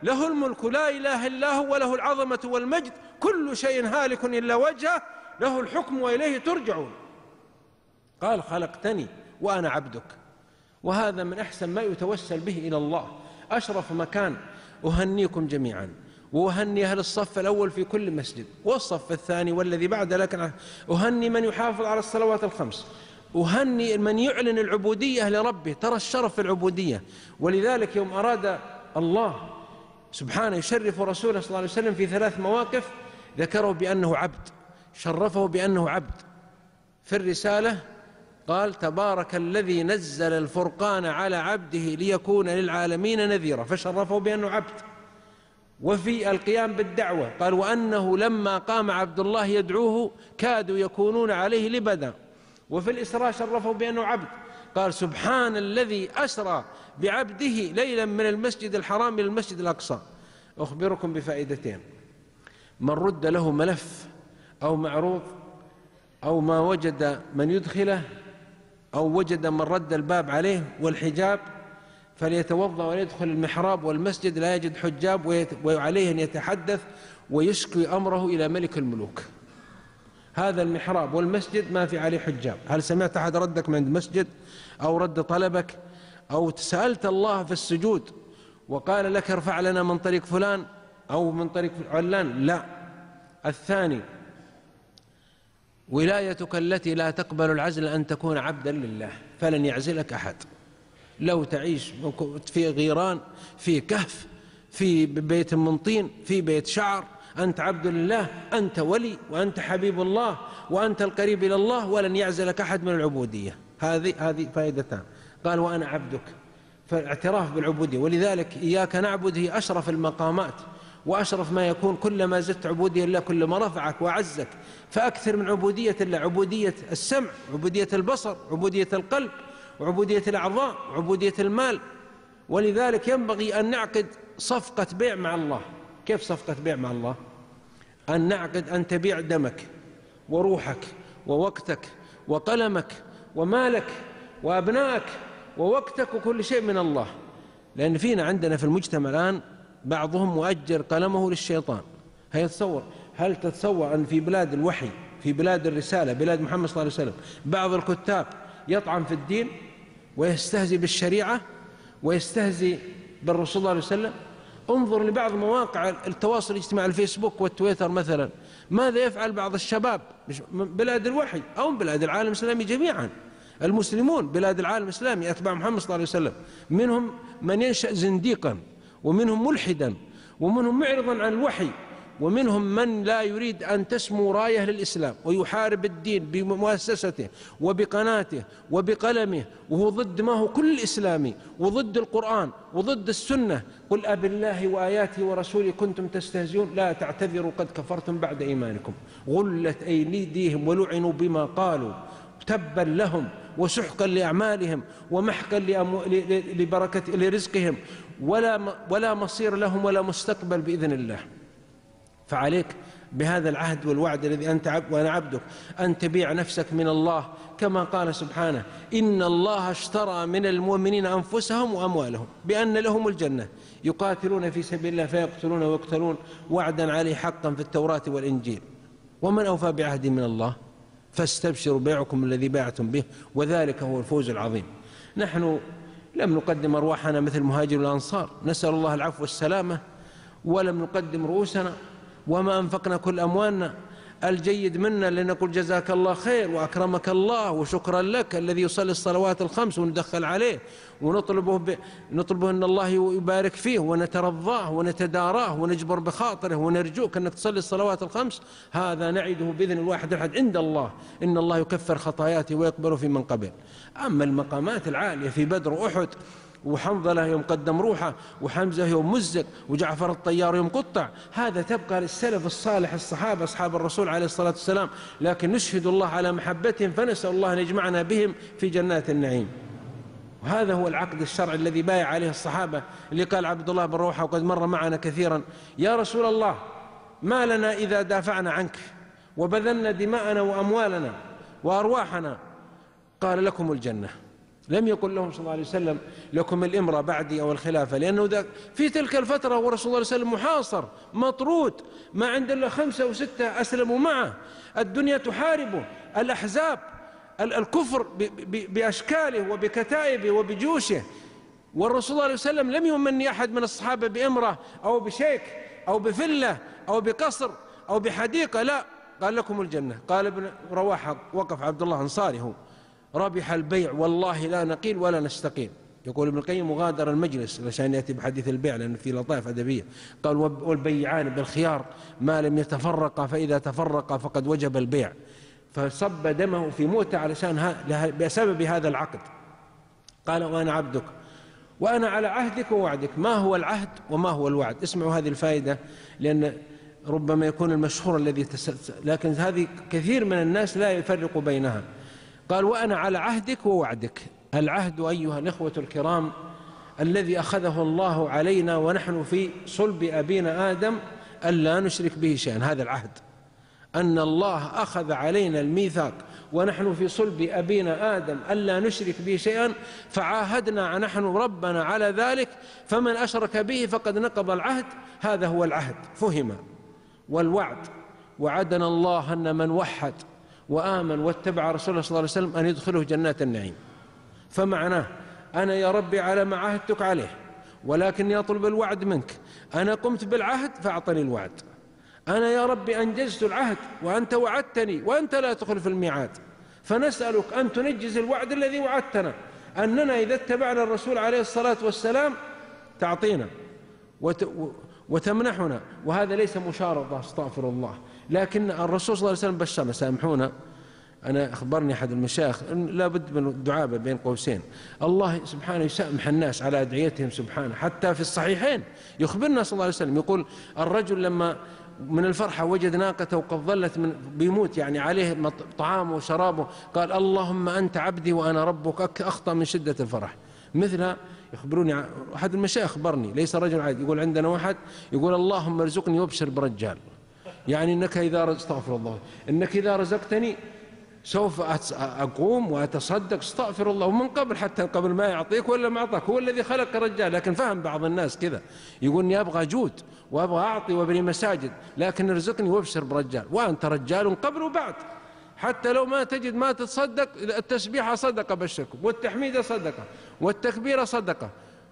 له الملك لا إله إلا هو وله العظمة والمجد كل شيء هالك إلا وجهه له الحكم وإليه ترجعون. قال خلقتني وأنا عبدك. وهذا من أحسن ما يتوسل به إلى الله، أشرف مكان. أهنيكم جميعا وأهني أهل الصف الأول في كل مسجد والصف الثاني والذي بعد، لكن أهني من يحافظ على الصلوات الخمس، أهني من يعلن العبودية لربه. ترى الشرف في العبودية. ولذلك يوم أراد الله سبحانه يشرف رسوله صلى الله عليه وسلم في ثلاث مواقف ذكره بأنه عبد، شرفه بأنه عبد. في الرسالة قال تبارك الذي نزل الفرقان على عبده ليكون للعالمين نذيرا، فشرفه بأنه عبد. وفي القيام بالدعوة قال وأنه لما قام عبد الله يدعوه كادوا يكونون عليه لبدا. وفي الإسراء شرفه بأنه عبد، قال سبحان الذي أسرى بعبده ليلا من المسجد الحرام إلى المسجد الأقصى. أخبركم بفائدتين: من رد له ملف أو معروض أو ما وجد من يدخله أو وجد من رد الباب عليه والحجاب فليتوضأ ويدخل المحراب والمسجد لا يجد حجاب، وعليه أن يتحدث ويشكي أمره إلى ملك الملوك. هذا المحراب والمسجد ما في عليه حجاب. هل سمعت أحد ردك من المسجد أو رد طلبك أو سألت الله في السجود وقال لك ارفع لنا من طريق فلان أو من طريق علان؟ لا. الثاني ولايتك التي لا تقبل العزل أن تكون عبدا لله، فلن يعزلك أحد. لو تعيش في غيران، في كهف، في بيت من طين، في بيت شعر، أنت عبد لله، أنت ولي وأنت حبيب الله وأنت القريب إلى الله، ولن يعزلك أحد من العبودية. هذه هذه فائدتان. قال وأنا عبدك، فالاعتراف بالعبودية. ولذلك إياك نعبد هي أشرف المقامات وأشرف ما يكون. كلما زدت عبودية الله كلما رفعك وعزك. فأكثر من عبودية الله: عبودية السمع، عبودية البصر، عبودية القلب، وعبودية الأعضاء، وعبودية المال. ولذلك ينبغي أن نعقد صفقة بيع مع الله. كيف صفقة بيع مع الله؟ أن نعقد أن تبيع دمك وروحك ووقتك وقلمك ومالك وأبنائك ووقتك وكل شيء من الله. لأن فينا عندنا في المجتمع الآن بعضهم مؤجر قلمه للشيطان. هل تتصور هل تتصور أن في بلاد الوحي، في بلاد الرسالة، بلاد محمد صلى الله عليه وسلم، بعض الكتاب يطعن في الدين ويستهزئ بالشريعة ويستهزئ بالرسول صلى الله عليه وسلم؟ انظر لبعض مواقع التواصل الاجتماعي، الفيسبوك والتويتر مثلا، ماذا يفعل بعض الشباب من بلاد الوحي أو من بلاد العالم الإسلامي جميعا. المسلمون بلاد العالم الإسلامي أتباع محمد صلى الله عليه وسلم، منهم من ينشأ زنديقا، ومنهم ملحدا، ومنهم معرضا عن الوحي، ومنهم من لا يريد أن تسمو راية للإسلام ويحارب الدين بمؤسسته وبقناته وبقلمه، وهو ضد ما هو كل إسلامي وضد القرآن وضد السنة. قل أب الله وآياته ورسوله كنتم تستهزئون لا تعتذروا قد كفرتم بعد إيمانكم. غلت أيديهم ولعنوا بما قالوا تبا لهم وسحقا لأعمالهم ومحقا لبركة لرزقهم ولا ولا مصير لهم ولا مستقبل بإذن الله. فعليك بهذا العهد والوعد الذي أنت عبد وأنا عبدك أن تبيع نفسك من الله، كما قال سبحانه: إن الله اشترى من المؤمنين أنفسهم وأموالهم بأن لهم الجنة يقاتلون في سبيل الله فيقتلون ويقتلون وعدا عليه حقا في التوراة والإنجيل. ومن أوفى بعهد من الله فاستبشروا بيعكم الذي باعتم به وذلك هو الفوز العظيم. نحن لم نقدم أرواحنا مثل مهاجر الأنصار، نسأل الله العفو والسلامة، ولم نقدم رؤوسنا وما أنفقنا كل أموالنا. الجيد منا لنقول جزاك الله خير وأكرمك الله وشكرا لك الذي يصلي الصلوات الخمس وندخل عليه ونطلبه ب... نطلبه أن الله يبارك فيه ونترضاه ونتداراه ونجبر بخاطره ونرجوك أنك تصلي الصلوات الخمس. هذا نعده بإذن الواحد الأحد عند الله، إن الله يكفر خطاياته ويقبل في من قبل. أما المقامات العالية في بدر وأحد وحنظلة يوم قدم روحه وحمزة يوم مزق وجعفر الطيار يوم قطع، هذا تبقى للسلف الصالح الصحابة أصحاب الرسول عليه الصلاة والسلام. لكن نشهد الله على محبتهم فنسأل الله أن يجمعنا بهم في جنات النعيم. وهذا هو العقد الشرعي الذي بايع عليه الصحابة، اللي قال عبد الله بن رواحة وقد مر معنا كثيرا: يا رسول الله ما لنا إذا دافعنا عنك وبذلنا دماءنا وأموالنا وأرواحنا؟ قال: لكم الجنة. لم يقل لهم صلى الله عليه وسلم لكم الإمرة بعدي أو الخلافة، لأنه ذاك في تلك الفترة ورسول الله صلى الله عليه وسلم محاصر مطرود، ما عند إلا خمسة وستة أسلموا معه، الدنيا تحاربه، الأحزاب الكفر بأشكاله وبكتائبه وبجيوشه، والرسول صلى الله عليه وسلم لم يمني أحد من الصحابة بإمرة أو بشيك أو بفلة أو بقصر أو بحديقة، لا، قال لكم الجنة. قال ابن رواحة وقف عبد الله أنصاري هو ربح البيع والله لا نقيل ولا نستقيل. يقول ابن القيم وغادر المجلس عشان يأتي بحديث البيع لأنه في لطائف أدبية. قال والبيعان بالخيار ما لم يتفرقا، فإذا تفرقا فقد وجب البيع. فصب دمه في موته علشان بسبب هذا العقد. قال وأنا عبدك وأنا على عهدك ووعدك. ما هو العهد وما هو الوعد؟ اسمعوا هذه الفائدة، لأن ربما يكون المشهور الذي تس... لكن هذه كثير من الناس لا يفرق بينها. قال وأنا على عهدك ووعدك. العهد أيها الإخوة الكرام الذي أخذه الله علينا ونحن في صلب أبينا آدم ألا نشرك به شيئا، هذا العهد، أن الله أخذ علينا الميثاق ونحن في صلب أبينا آدم ألا نشرك به شيئا، فعاهدنا نحن ربنا على ذلك، فمن أشرك به فقد نقض العهد. هذا هو العهد فهم. والوعد وعدنا الله أن من وحد وآمن واتبع رسول الله صلى الله عليه وسلم أن يدخله جنات النعيم. فمعناه أنا يا ربي على ما عهدتك عليه، ولكني أطلب الوعد منك. أنا قمت بالعهد فأعطني الوعد. أنا يا ربي أنجزت العهد وأنت وعدتني وأنت لا تخلف الميعاد، فنسألك أن تنجز الوعد الذي وعدتنا، أننا إذا اتبعنا الرسول عليه الصلاة والسلام تعطينا وتمنحنا. وهذا ليس مشارطة، استغفر الله، لكن الرسول صلى الله عليه وسلم بشرنا. سامحونا، أنا أخبرني أحد المشايخ لا بد من الدعابة بين قوسين، الله سبحانه يسامح الناس على أدعيتهم سبحانه. حتى في الصحيحين يخبرنا صلى الله عليه وسلم، يقول الرجل لما من الفرحة وجد ناقته وقد ظلت من بيموت يعني عليه طعامه وشرابه، قال اللهم أنت عبدي وأنا ربك، أخطأ من شدة الفرح. مثل يخبروني أحد المشايخ أخبرني، ليس رجل عادي، يقول عندنا واحد يقول اللهم ارزقني وابشر برجال، يعني إنك إذا استغفر الله إنك إذا رزقتني سوف أقوم وأتصدق، استغفر الله. ومن قبل حتى قبل ما يعطيك ولا ما أعطاك، هو الذي خلق رجال. لكن فهم بعض الناس كذا، يقول إني أبغى جود وأبغى أعطي وأبني مساجد، لكن ارزقني وابشر برجال. وأنت رجال قبل وبعد، حتى لو ما تجد ما تتصدق، التسبيحة صدقة بشركم، والتحميد صدقة، والتكبير صدقة،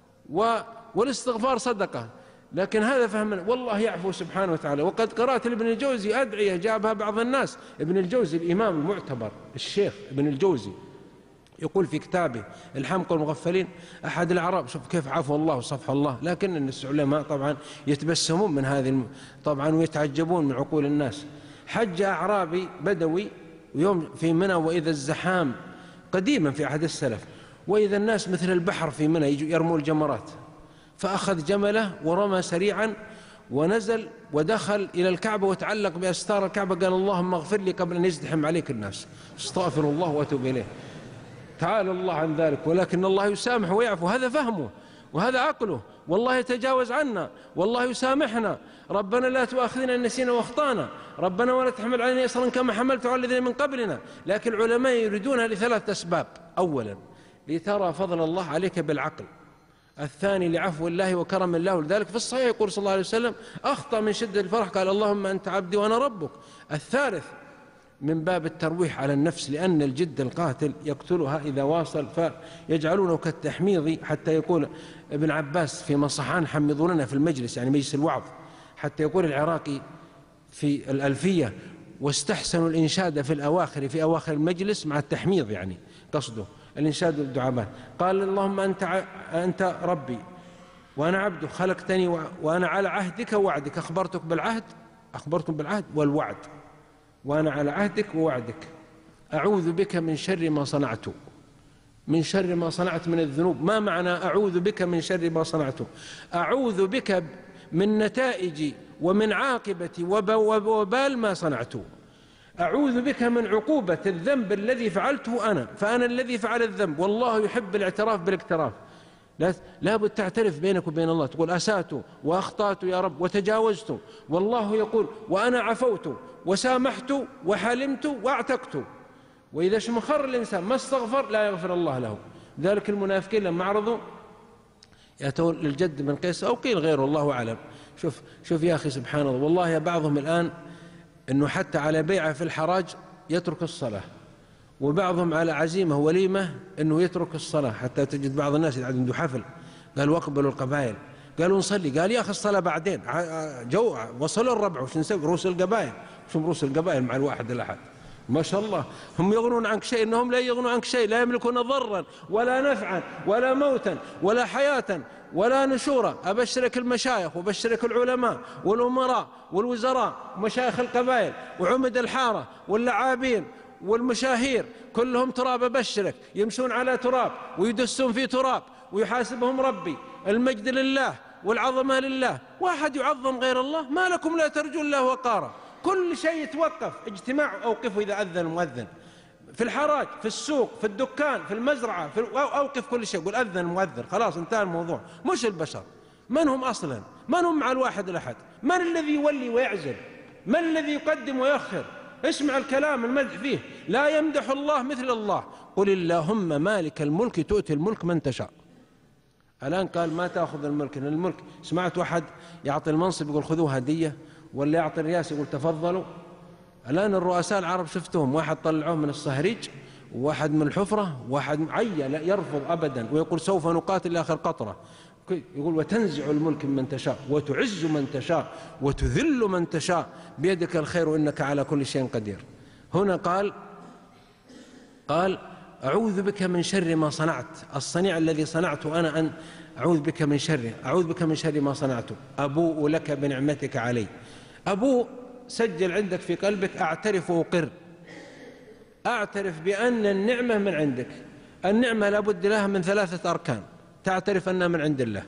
والاستغفار صدقة. لكن هذا فهمنا، والله يعفو سبحانه وتعالى. وقد قرأت لابن الجوزي أدعية جابها بعض الناس. ابن الجوزي الإمام المعتبر الشيخ ابن الجوزي يقول في كتابه الحمق والمغفلين، أحد الأعراب، شوف كيف عفو الله وصفح الله، لكن الناس العلماء طبعا يتبسمون من هذه الم... طبعا ويتعجبون من عقول الناس. حج أعرابي بدوي ويوم في منى، وإذا الزحام قديما في عهد السلف، وإذا الناس مثل البحر في منى يجوا يرموا الجمرات، فأخذ جمله ورمى سريعا ونزل ودخل إلى الكعبة وتعلق بأستار الكعبة، قال اللهم اغفر لي قبل أن يزدحم عليك الناس، استغفر الله وأتوب إليه. تعالى الله عن ذلك، ولكن الله يسامح ويعفو. هذا فهمه وهذا عقله، والله يتجاوز عنا، والله يسامحنا. ربنا لا تؤاخذنا إن نسينا واخطانا، ربنا ولا تحمل علينا إصرا كما حملت على الذين من قبلنا. لكن العلماء يريدونها لثلاث أسباب: أولا لترى فضل الله عليك بالعقل، الثاني لعفو الله وكرم الله، لذلك في الصحيح يقول صلى الله عليه وسلم أخطأ من شدة الفرح قال اللهم أنت عبدي وأنا ربك. الثالث من باب الترويح على النفس، لأن الجد القاتل يقتلها إذا واصل، فيجعلونه كالتحميض، حتى يقول ابن عباس في مصحان حمضوا لنا في المجلس، يعني مجلس الوعظ، حتى يقول العراقي في الألفية واستحسنوا الإنشاد في الأواخر في أواخر المجلس مع التحميض، يعني قصده الإنشاد والدعابات. قال اللهم أنت أنت ربي وأنا عبدك، خلقتني وأنا على عهدك ووعدك، أخبرتك بالعهد أخبرتك بالعهد والوعد، وأنا على عهدك ووعدك. أعوذ بك من شر ما صنعت، من شر ما صنعت من الذنوب. ما معنى أعوذ بك من شر ما صنعت؟ أعوذ بك من نتائج ومن عاقبة وبال ما صنعت. أعوذ بك من عقوبة الذنب الذي فعلته أنا، فأنا الذي فعل الذنب، والله يحب الاعتراف بالاقتراف. لا بد تعترف بينك وبين الله، تقول أسأت وأخطأت يا رب وتجاوزت، والله يقول وأنا عفوت وسامحت وحلمت واعتقت. وإذا شمخر الإنسان ما استغفر لا يغفر الله له. ذلك المنافقين لما عرضوا يأتون للجد بن قيس أو قيل غيره الله أعلم. شوف شوف يا أخي سبحان الله، والله يا بعضهم الآن أنه حتى على بيعة في الحراج يترك الصلاة، وبعضهم على عزيمة وليمة أنه يترك الصلاة، حتى تجد بعض الناس اللي عنده حفل قالوا اقبلوا القبائل، قالوا نصلي، قال يا أخي الصلاة بعدين، جو وصلوا الربع وش نسوي؟ رؤوس القبائل، شو رؤوس القبائل مع الواحد الأحد؟ ما شاء الله هم يغنون عنك شيء، إنهم لا يغنون عنك شيء، لا يملكون ضرا ولا نفعا ولا موتا ولا حياة ولا نشورا. أبشرك المشايخ وبشرك العلماء والأمراء والوزراء ومشايخ القبائل وعمد الحارة واللعابين والمشاهير كلهم تراب، أبشرك يمشون على تراب ويدسون في تراب ويحاسبهم ربي. المجد لله والعظمة لله، واحد يعظم غير الله، ما لكم لا ترجون الله وقارا؟ كل شيء يتوقف، اجتماع أوقفوا إذا أذن المؤذن، في الحراج، في السوق، في الدكان، في المزرعة، في أوقف كل شيء، قل أذن المؤذن، خلاص انتهى الموضوع. مش البشر، من هم أصلا؟ من هم مع الواحد الأحد؟ من الذي يولي ويعزل؟ من الذي يقدم ويؤخر؟ اسمع الكلام المدح فيه، لا يمدح الله مثل الله. قل اللهم مالك الملك تؤتي الملك من تشاء. الآن قال ما تأخذ الملك، إن الملك سمعت واحد يعطي المنصب يقول خذوه هدية، ولا يعطي الرئاسة يقول تفضلوا. الآن الرؤساء العرب شفتهم، واحد طلعوه من الصهريج، وواحد من الحفرة، واحد عيا لا يرفض أبدا ويقول سوف نقاتل آخر قطرة. يقول وتنزع الملك من تشاء وتعز من تشاء وتذل من تشاء بيدك الخير وإنك على كل شيء قدير. هنا قال قال أعوذ بك من شر ما صنعت، الصنيع الذي صنعته أنا أن أعوذ بك من شره، أعوذ بك من شر ما صنعته، أبوء لك بنعمتك علي. أبوء سجل عندك في قلبك، أعترف وأقر، أعترف بأن النعمة من عندك. النعمة لابد لها من ثلاثة أركان، تعترف أنها من عند الله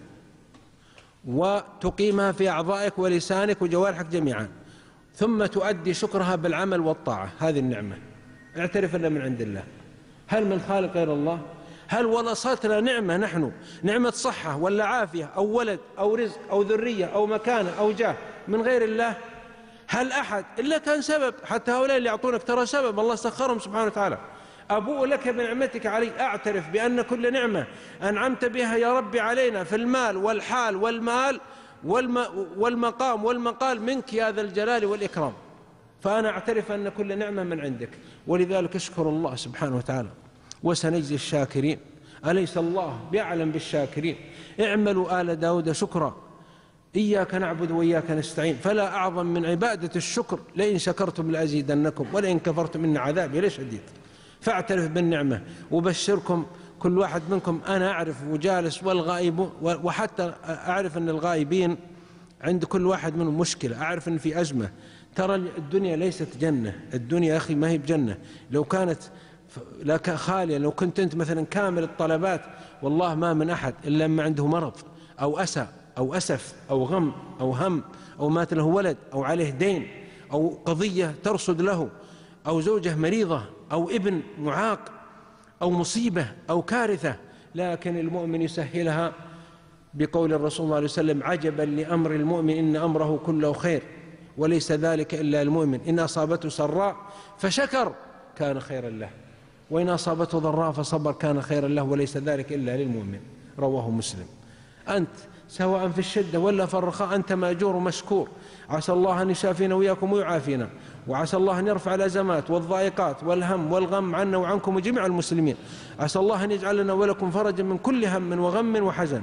وتقيمها في أعضائك ولسانك وجوارحك جميعا، ثم تؤدي شكرها بالعمل والطاعة. هذه النعمة، اعترف أنها من عند الله. هل من خالق غير الله؟ هل ورثتنا نعمة نحن، نعمة صحة ولا عافية أو ولد أو رزق أو ذرية أو مكانة أو جاه من غير الله؟ هل أحد إلا كان سبب؟ حتى هؤلاء اللي يعطونك ترى سبب، الله سخرهم سبحانه وتعالى. أبوء لك بنعمتك علي، أعترف بأن كل نعمة أنعمت بها يا ربي علينا في المال والحال والمال والمقام والمقال منك يا ذا الجلال والإكرام، فأنا أعترف أن كل نعمة من عندك. ولذلك اشكر الله سبحانه وتعالى وسنجزي الشاكرين، أليس الله بأعلم بالشاكرين؟ اعملوا آل داود شكرا، إياك نعبد وإياك نستعين، فلا أعظم من عبادة الشكر، لئن شكرتم لأزيدنكم ولئن كفرتم إن عذابي لشديد. فاعترف بالنعمة وبشركم كل واحد منكم. أنا أعرف وجالس والغائب، وحتى أعرف أن الغائبين عند كل واحد منهم مشكلة، أعرف أن في أزمة. ترى الدنيا ليست جنة، الدنيا يا أخي ما هي بجنة. لو كانت لك خالية، لو كنت أنت مثلا كامل الطلبات، والله ما من أحد إلا ما عنده مرض أو أسى أو أسف أو غم أو هم أو مات له ولد أو عليه دين أو قضية ترصد له أو زوجة مريضة أو ابن معاق أو مصيبة أو كارثة، لكن المؤمن يسهلها بقول الرسول صلى الله عليه وسلم عجبا لأمر المؤمن إن أمره كله خير وليس ذلك إلا المؤمن، إن أصابته سراء فشكر كان خيرا له، وإن أصابته ضراء فصبر كان خيرا له، وليس ذلك إلا للمؤمن. رواه مسلم. أنت سواء في الشدة ولا في الرخاء أنت مأجور ومشكور. عسى الله أن يشافينا وإياكم ويعافينا، وعسى الله أن يرفع الأزمات والضائقات والهم والغم عنا وعنكم وجميع المسلمين. عسى الله أن يجعل لنا ولكم فرجا من كل هم وغم وحزن.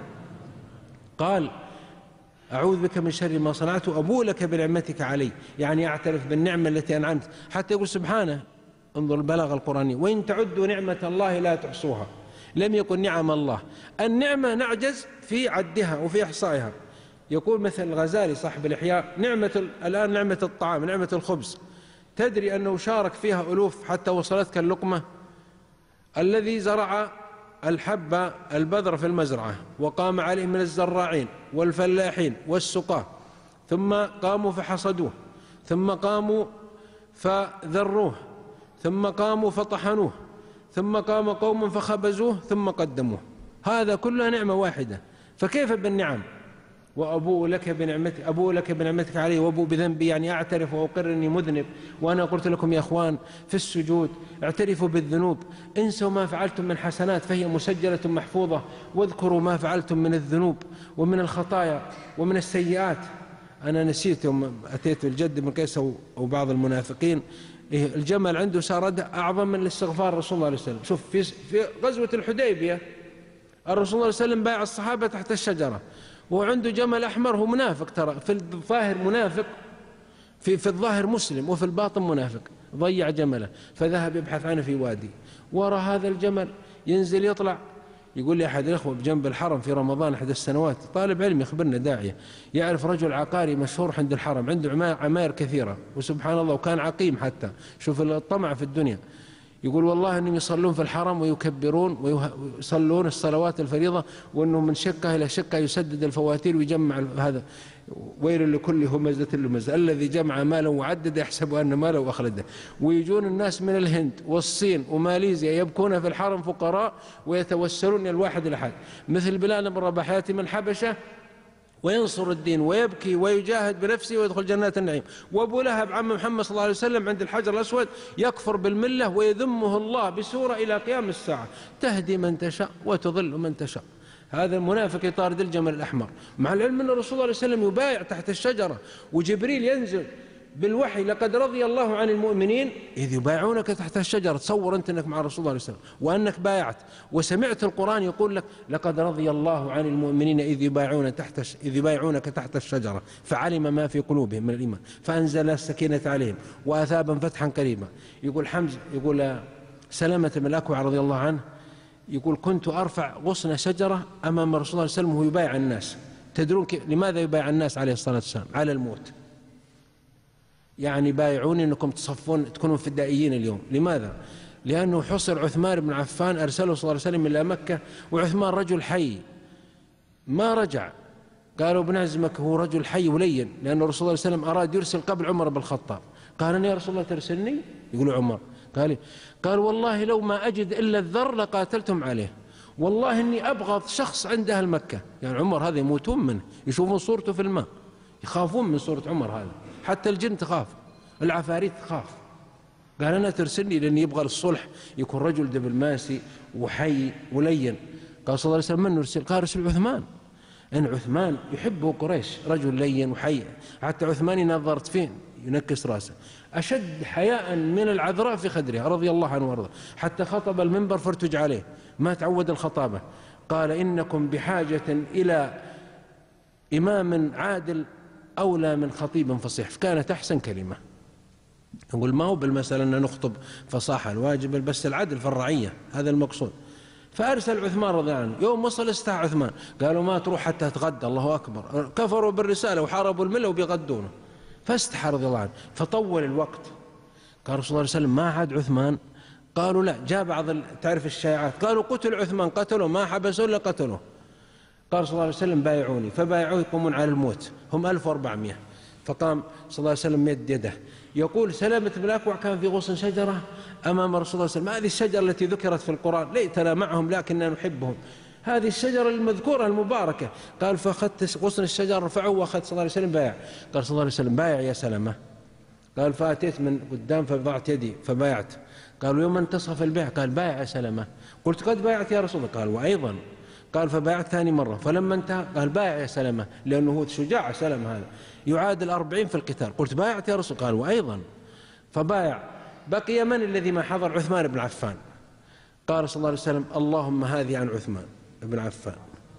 قال أعوذ بك من شر ما صنعت أبوء لك بنعمتك علي، يعني أعترف بالنعمة التي أنعمت. حتى يقول سبحانه، انظر البلاغة القرآنية، وإن تعدوا نعمة الله لا تحصوها. لم يكن نعم الله، النعمة نعجز في عدها وفي إحصائها. يقول مثل الغزالي صاحب الإحياء نعمة الآن نعمة الطعام، نعمة الخبز، تدري أنه شارك فيها ألوف حتى وصلتك اللقمة؟ الذي زرع الحب البذر في المزرعة وقام عليه من الزراعين والفلاحين والسقاة، ثم قاموا فحصدوه، ثم قاموا فذروه، ثم قاموا فطحنوه، ثم قام قوم فخبزوه ثم قدموه، هذا كلها نعمة واحدة. فكيف بالنعم؟ وأبوء لك بنعمتك أبوء لك بنعمتك علي وأبوء بذنبي، يعني أعترف وأقر أني مذنب. وأنا قلت لكم يا أخوان في السجود اعترفوا بالذنوب، انسوا ما فعلتم من حسنات فهي مسجلة محفوظة، واذكروا ما فعلتم من الذنوب ومن الخطايا ومن السيئات. أنا نسيت يوم أتيت الجد بن قيس وبعض المنافقين، الجمل عنده سارد أعظم من الاستغفار رسول الله عليه وسلم. شوف في في غزوة الحديبية الرسول صلى الله عليه وسلم بايع الصحابة تحت الشجرة وعنده جمل أحمر، هو منافق ترى، في الظاهر منافق، في في الظاهر مسلم وفي الباطن منافق، ضيع جمله فذهب يبحث عنه في وادي. وراء هذا الجمل ينزل يطلع، يقول لي أحد الأخوة بجنب الحرم في رمضان أحد السنوات، طالب علم يخبرنا داعية، يعرف رجل عقاري مشهور عند الحرم، عنده عماير كثيرة وسبحان الله وكان عقيم حتى، شوف الطمع في الدنيا. يقول والله أنهم يصلون في الحرم ويكبرون ويصلون الصلوات الفريضة، وأنه من شقة إلى شقة يسدد الفواتير ويجمع هذا. ويل لكل همزة لمزة الذي جمع مالا وعدد يحسب أن ماله أخلده. ويجون الناس من الهند والصين وماليزيا يبكون في الحرم فقراء ويتوسلون إلى الواحد الأحد، مثل بلال بن رباح يأتي من الحبشة وينصر الدين ويبكي ويجاهد بنفسه ويدخل جنات النعيم. وابو لهب عم محمد صلى الله عليه وسلم عند الحجر الأسود يكفر بالملة ويذمه الله بسورة إلى قيام الساعة، تهدي من تشاء وتضل من تشاء. هذا المنافق يطارد الجمل الأحمر، مع العلم أن الرسول صلى الله عليه وسلم يبايع تحت الشجرة وجبريل ينزل بالوحي لقد رضي الله عن المؤمنين إذ يبايعونك تحت الشجرة. تصور أنت أنك مع الرسول صلى الله عليه وسلم وأنك بايعت وسمعت القرآن يقول لك لقد رضي الله عن المؤمنين إذ يبايعون تحت إذ يبايعونك تحت الشجرة فعلم ما في قلوبهم من الإيمان فأنزل السكينة عليهم وأثابا فتحا قريبا. يقول حمزة يقول سلامة بن الأكوع رضي الله عنه يقول كنت أرفع غصن شجرة أمام الرسول صلى الله عليه وسلم وهو يبايع الناس. تدرون لماذا يبايع الناس عليه الصلاة والسلام؟ على الموت. يعني بايعوني أنكم تصفون تكونوا فدائيين اليوم. لماذا؟ لأنه حصر عثمان بن عفان، أرسله صلى الله عليه وسلم إلى مكة وعثمان رجل حي ما رجع. قالوا بنعزمك، هو رجل حي ولين، لأن الرسول صلى الله عليه وسلم أراد يرسل قبل عمر بن الخطاب. قال أنا يا رسول الله ترسلني؟ يقول عمر. قال قال والله لو ما أجد إلا الذر لقاتلتم عليه، والله إني أبغض شخص عند أهل مكة. يعني عمر هذا يموتون منه، يشوفون صورته في الماء يخافون من صورة عمر هذا، حتى الجن تخاف، العفاريت تخاف. قال أنا ترسلني لأني يبغى الصلح، يكون رجل دبلماسي وحي ولين. قال صلى الله عليه وسلم من نرسل؟ قال رسل عثمان، إن عثمان يحبه قريش، رجل لين وحي، حتى عثمان نظرت فين ينكس راسه، أشد حياء من العذراء في خدرها رضي الله عنه وارضاه، حتى خطب المنبر فارتج عليه، ما تعود الخطابة. قال إنكم بحاجة إلى إمام عادل أولى من خطيب فصيح. كانت أحسن كلمة. نقول ما هو بالمسألة أن نخطب فصاحة، الواجب بس العدل في الرعية، هذا المقصود. فأرسل عثمان رضي الله عنه، يوم وصل استاع عثمان، قالوا ما تروح حتى تغدى، الله أكبر، كفروا بالرسالة وحاربوا الملة وبيغدونه، فاستحى رضي الله عنه فطول الوقت. قال رسول الله صلى الله عليه وسلم ما عاد عثمان؟ قالوا لا. جاء بعض تعرف الشائعات، قالوا قتل عثمان، قتلوا ما حبسوا إلا قتلوه. قال صلى الله عليه وسلم بايعوني، فبايعوه يقومون على الموت، هم ألف وأربعمائة. فقام صلى الله عليه وسلم يد يده، يقول سلامة بن الأكوع كان في غصن شجرة أمام رسول الله صلى الله عليه وسلم، هذه الشجرة التي ذكرت في القرآن، ليتنا معهم لكننا نحبهم، هذه الشجرة المذكورة المباركة. قال فأخذت غصن الشجرة رفعه وأخذ صلى الله عليه وسلم بايع. قال صلى الله عليه وسلم بايع يا سلامة. قال فأتيت من قدام فضعت يدي فبايعت. قالوا يوم انتصف البيع، قال بايع يا سلامة. قلت قد بايعت يا رسول الله. قال وأيضا. قال فبايعت ثاني مرة، فلما انتهى قال بايع يا سلامة، لأنه هو شجاع سلامة هذا يعادل أربعين في القتال. قلت بايعت يا رسول. قال وأيضا. فبايع. بقي من الذي ما حضر؟ عثمان بن عفان. قال صلى الله عليه وسلم اللهم هذه عن عثمان بن عفان،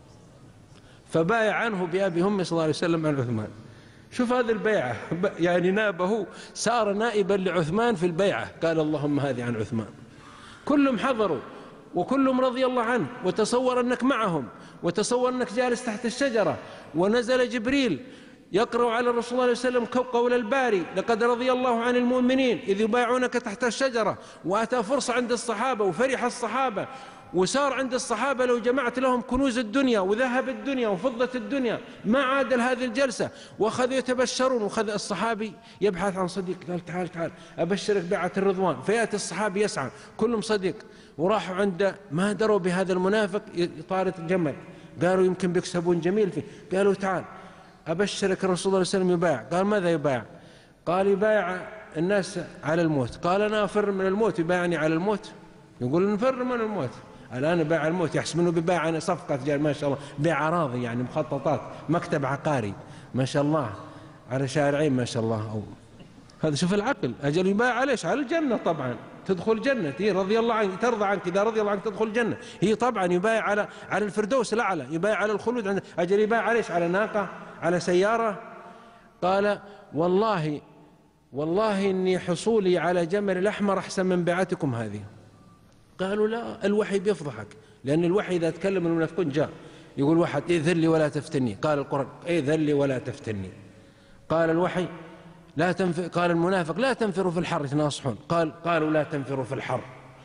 فبايع عنه بأبي همي صلى الله عليه وسلم عن عثمان. شوف هذه البيعة، يعني نابه، صار نائبا لعثمان في البيعة. قال اللهم هذه عن عثمان. كلهم حضروا وكلهم رضي الله عنه، وتصور أنك معهم، وتصور أنك جالس تحت الشجرة، ونزل جبريل يقرأ على الرسول صلى الله عليه وسلم قول الباري لقد رضي الله عن المؤمنين إذ يبايعونك تحت الشجرة، وأتى فرصة عند الصحابة وفرح الصحابة، وصار عند الصحابة لو جمعت لهم كنوز الدنيا وذهب الدنيا وفضة الدنيا ما عادل هذه الجلسة، وأخذوا يتبشرون. وخذ الصحابي يبحث عن صديق، قال تعال تعال أبشرك بيعة الرضوان، فيأتي الصحابي يسعى كلهم صديق. وراحوا عند ما دروا بهذا المنافق يطارد جمل، قالوا يمكن بيكسبون جميل فيه، قالوا تعال أبشرك الرسول صلى الله عليه وسلم يبايع. قال ماذا يبايع؟ قال يبايع الناس على الموت. قال أنا أفر من الموت يبايعني على الموت؟ يقول نفر من الموت. الآن بايع الموت يحسب أنه ببايع صفقة تجار ما شاء الله، بيع أراضي يعني مخططات، مكتب عقاري ما شاء الله على شارعين ما شاء الله. أو هذا شوف العقل. أجل يبايع على إيش؟ على الجنة طبعا، تدخل الجنة هي رضي الله عنك، ترضى عنك إذا رضي الله عنك تدخل الجنة هي طبعا. يبايع على على الفردوس الأعلى، يبايع على الخلود عند. أجل يبايع على إيش؟ على ناقة، على سيارة. قال والله والله إني حصولي على جمل الأحمر أحسن من بيعتكم هذه. قالوا لا، الوحي بيفضحك، لأن الوحي إذا تكلم المنافقون جاء يقول واحد ائذن لي ولا تفتني، قال القرآن ائذن لي ولا تفتني. قال الوحي لا تنفر، قال المنافق لا تنفروا في الحر يتناصحون، قال قالوا لا تنفروا في الحر.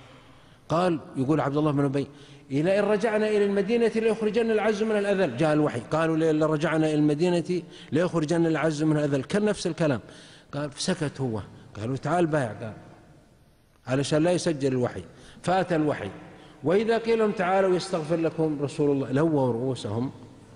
قال يقول عبد الله بن أبي إلى إن رجعنا إلى المدينة ليخرجن العز من الأذل. جاء الوحي قالوا لئن رجعنا إلى المدينة ليخرجن العز من الأذل، كان نفس الكلام. قال سكت هو، قالوا تعال بايع، قال علشان لا يسجل الوحي. فات الوحي، وإذا قيل لهم تعالوا يستغفر لكم رسول الله لووا رؤوسهم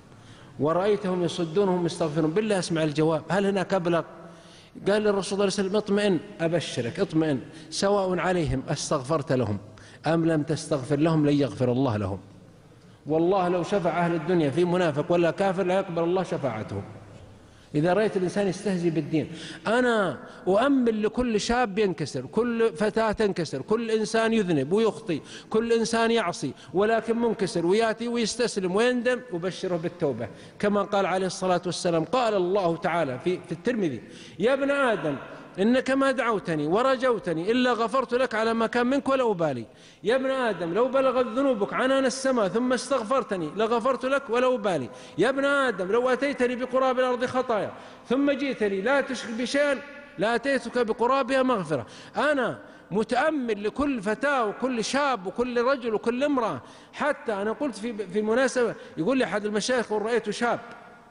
ورأيتهم يصدونهم يستغفرون. بالله اسمع الجواب، هل هناك أبلغ؟ قال للرسول صلى الله عليه وسلم اطمئن، أبشرك اطمئن، سواء عليهم أستغفرت لهم أم لم تستغفر لهم لن يغفر الله لهم. والله لو شفع أهل الدنيا في منافق ولا كافر لا يقبل الله شفاعته. إذا رأيت الإنسان يستهزئ بالدين، أنا أؤمل لكل شاب ينكسر، كل فتاة تنكسر، كل إنسان يذنب ويخطي، كل إنسان يعصي ولكن منكسر ويأتي ويستسلم ويندم، أبشره بالتوبة. كما قال عليه الصلاة والسلام، قال الله تعالى في, في الترمذي يا ابن آدم إنك ما دعوتني ورجوتني إلا غفرت لك على ما كان منك ولا أبالي. يا ابن آدم لو بلغت ذنوبك عنان السماء ثم استغفرتني لغفرت لك ولا أبالي. يا ابن آدم لو أتيتني بقراب الأرض خطايا ثم جئتني لا تشرك بشيء لا أتيتك بقرابها مغفرة. أنا متأمل لكل فتاة وكل شاب وكل رجل وكل امرأة. حتى أنا قلت في في مناسبة، يقول لي أحد المشايخ رأيت شاب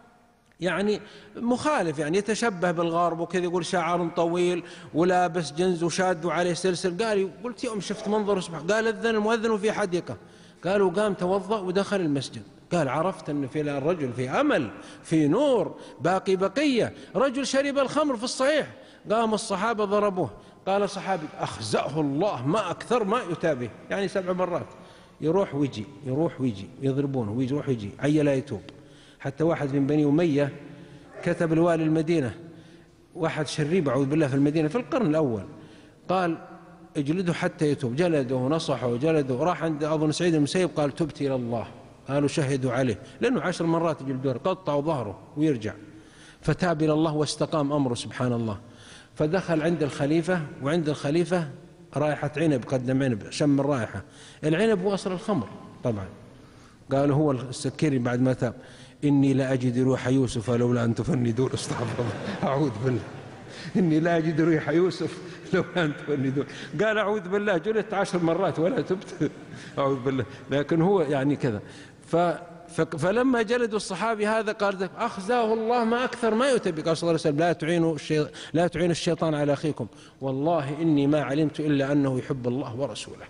يعني مخالف يعني يتشبه بالغرب وكذا، يقول شعر طويل ولابس جنز وشاد وعليه سلسل. قال قلت يوم شفت منظر سبحان، قال أذن المؤذن في حديقة، قالوا قام توضأ ودخل المسجد. قال عرفت أن في الرجل في أمل، في نور باقي بقية. رجل شرب الخمر في الصحيح، قام الصحابة ضربوه. قال صحابي أخزأه الله ما أكثر ما يتابه، يعني سبع مرات يروح ويجي يروح ويجي يضربونه ويروح ويجي عي لا يتوب. حتى واحد من بني أمية كتب لوالي المدينة، واحد شريب أعوذ بالله في المدينة في القرن الأول، قال اجلده حتى يتوب. جلده ونصحه وجلده، راح عند أظن سعيد المسيب قال تبت إلى الله، قالوا شهدوا عليه لأنه عشر مرات يجلدوه، قطعوا ظهره ويرجع، فتاب إلى الله واستقام أمره سبحان الله. فدخل عند الخليفة، وعند الخليفة رائحة عنب، قدم عنب، شم الرائحة، العنب هو أصل الخمر طبعا. قالوا هو السكري بعد ما تاب إني لا أجد روح يوسف لولا أن تفندون. استغفر الله، أعوذ بالله، إني لا أجد روح يوسف لولا أن تفندون. قال أعوذ بالله، جلدت عشر مرات ولا تبت، أعوذ بالله. لكن هو يعني كذا. ف فلما جلدوا الصحابي هذا قال أخزاه الله ما أكثر ما يتبي. قال صلى الله عليه وسلم لا تعينوا لا تعينوا الشيطان على أخيكم، والله إني ما علمت إلا أنه يحب الله ورسوله.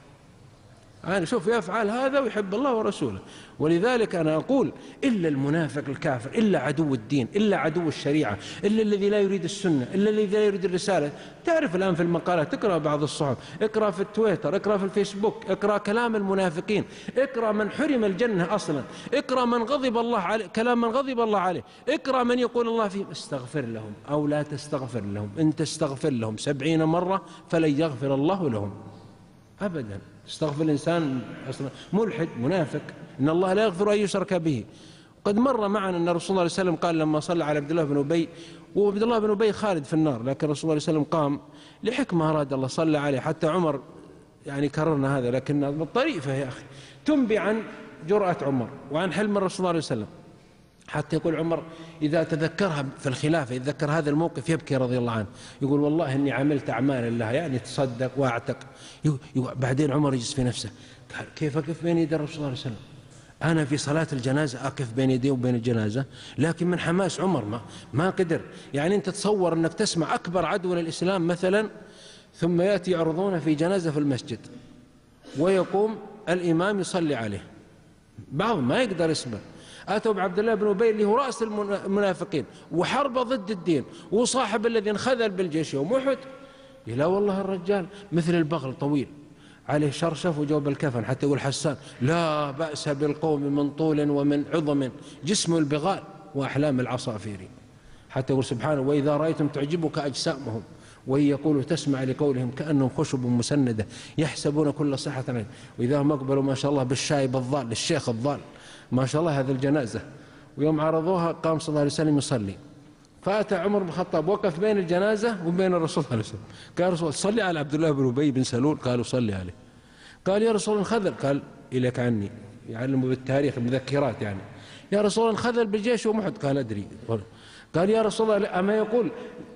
أنا شوف يفعل هذا ويحب الله ورسوله. ولذلك أنا أقول إلا المنافق الكافر، إلا عدو الدين، إلا عدو الشريعة، إلا الذي لا يريد السنة، إلا الذي لا يريد الرسالة. تعرف الآن في المقالات، تقرأ بعض الصحف، اقرأ في التويتر، اقرأ في الفيسبوك، اقرأ كلام المنافقين، اقرأ من حرم الجنة أصلا، اقرأ من غضب الله عليه، كلام من غضب الله عليه، اقرأ من يقول الله فيهم استغفر لهم أو لا تستغفر لهم، إن تستغفر لهم سبعين مرة فلن يغفر الله لهم أبدا. استغفر الإنسان أصلا ملحد منافق، إن الله لا يغفر أن يشرك به. قد مر معنا أن رسول الله صلى الله عليه وسلم قال لما صلى على عبد الله بن أبي، وعبد الله بن أبي خالد في النار، لكن رسول الله صلى الله عليه وسلم قام لحكمة أراد الله صلى عليه. حتى عمر يعني كررنا هذا، لكن بالطريقة يا أخي تنبي عن جرأة عمر وعن حلم الرسول صلى الله عليه وسلم. حتى يقول عمر إذا تذكرها في الخلافة، يتذكر هذا الموقف يبكي رضي الله عنه، يقول والله إني عملت أعمال لها، يعني تصدق واعتق. بعدين عمر يجلس في نفسه، قال كيف أقف بين يدي الرسول صلى الله عليه وسلم؟ أنا في صلاة الجنازة أقف بين يديه وبين الجنازة، لكن من حماس عمر ما ما قدر. يعني أنت تصور أنك تسمع أكبر عدو للإسلام مثلا، ثم يأتي يعرضونه في جنازة في المسجد ويقوم الإمام يصلي عليه، بعض ما يقدر يصبر. أتوا بعبد الله بن أبي اللي هو رأس المنافقين وحرب ضد الدين وصاحب الذي انخذل بالجيش يوم أحد. لا والله الرجال مثل البغل طويل عليه شرشف وجوب الكفن، حتى يقول حسان لا بأس بالقوم من طول ومن عظم جسم البغال وأحلام العصافير، حتى يقول سبحانه وإذا رأيتم تعجبك أجسامهم وإن يقولوا تسمع لقولهم كأنهم خشب مسندة يحسبون كل صحة عليهم، وإذا هم أقبلوا ما شاء الله بالشايب الضال الشيخ الضال ما شاء الله هذا الجنازة، ويوم عرضوها قام صلى الله عليه وسلم يصلي، فأتى عمر بن الخطاب وقف بين الجنازة وبين الرسول صلى الله عليه وسلم، قال يا رسول صلي على عبد الله بن أبي بن سلول، قالوا صلي عليه، قال يا رسول انخذل، قال إليك عني، يعلموا بالتاريخ مذكرات يعني، يا رسول انخذل بالجيش ومحد، قال أدري، قال يا رسول الله أما يقول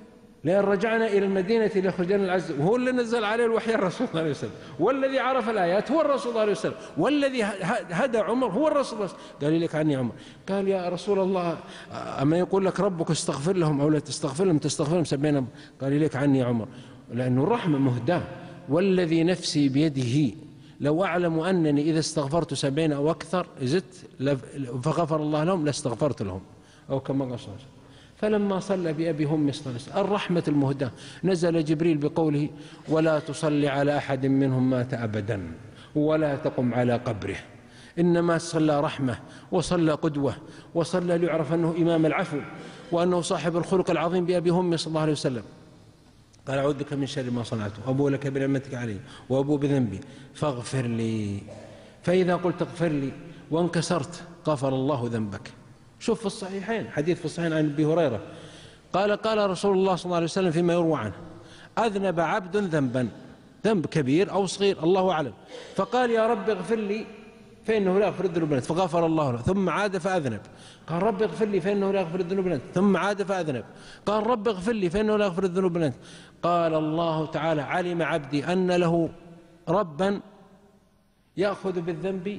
لأن رجعنا إلى المدينة ليخرجنا العز، وهو اللي نزل عليه الوحي الرسول صلى الله عليه وسلم، والذي عرف الآيات هو الرسول صلى الله عليه وسلم، والذي هدى عمر هو الرسول صلى الله عليه وسلم، قال لك عني عمر، قال يا رسول الله أما يقول لك ربك استغفر لهم أو لا تستغفر لهم تستغفر لهم سبعين، قال لك عني عمر، لأنه الرحمة مهداة، والذي نفسي بيده لو أعلم أنني إذا استغفرت سبعين أو أكثر زدت فغفر الله لهم لاستغفرت لهم، أو كما قال صلى الله عليه وسلم. فلما صلى بأبي هم صلى الله عليه وسلم الرحمة المهداة نزل جبريل بقوله ولا تصلي على أحد منهم مات أبدا ولا تقم على قبره، إنما صلى رحمة وصلى قدوة وصلى ليعرف أنه إمام العفو وأنه صاحب الخلق العظيم بأبي هم صلى الله عليه وسلم. قال أعوذ بك من شر ما صنعت وأبو لك بنعمتك علي وأبو بذنبي فاغفر لي، فإذا قلت اغفر لي وانكسرت غفر الله ذنبك. شوف في الصحيحين حديث في الصحيحين عن أبي هريرة قال قال رسول الله صلى الله عليه وسلم فيما يروى عنه أذنب عبد ذنبا، ذنب كبير أو صغير الله أعلم، فقال يا رب اغفر لي فإنه لا يغفر الذنوب إلا أنت، فغفر الله له، ثم عاد فأذنب، قال رب اغفر لي فإنه لا يغفر الذنوب إلا أنت، ثم عاد فأذنب، قال رب اغفر لي فإنه لا يغفر الذنوب إلا أنت، قال الله تعالى علم عبدي أن له ربا يأخذ بالذنب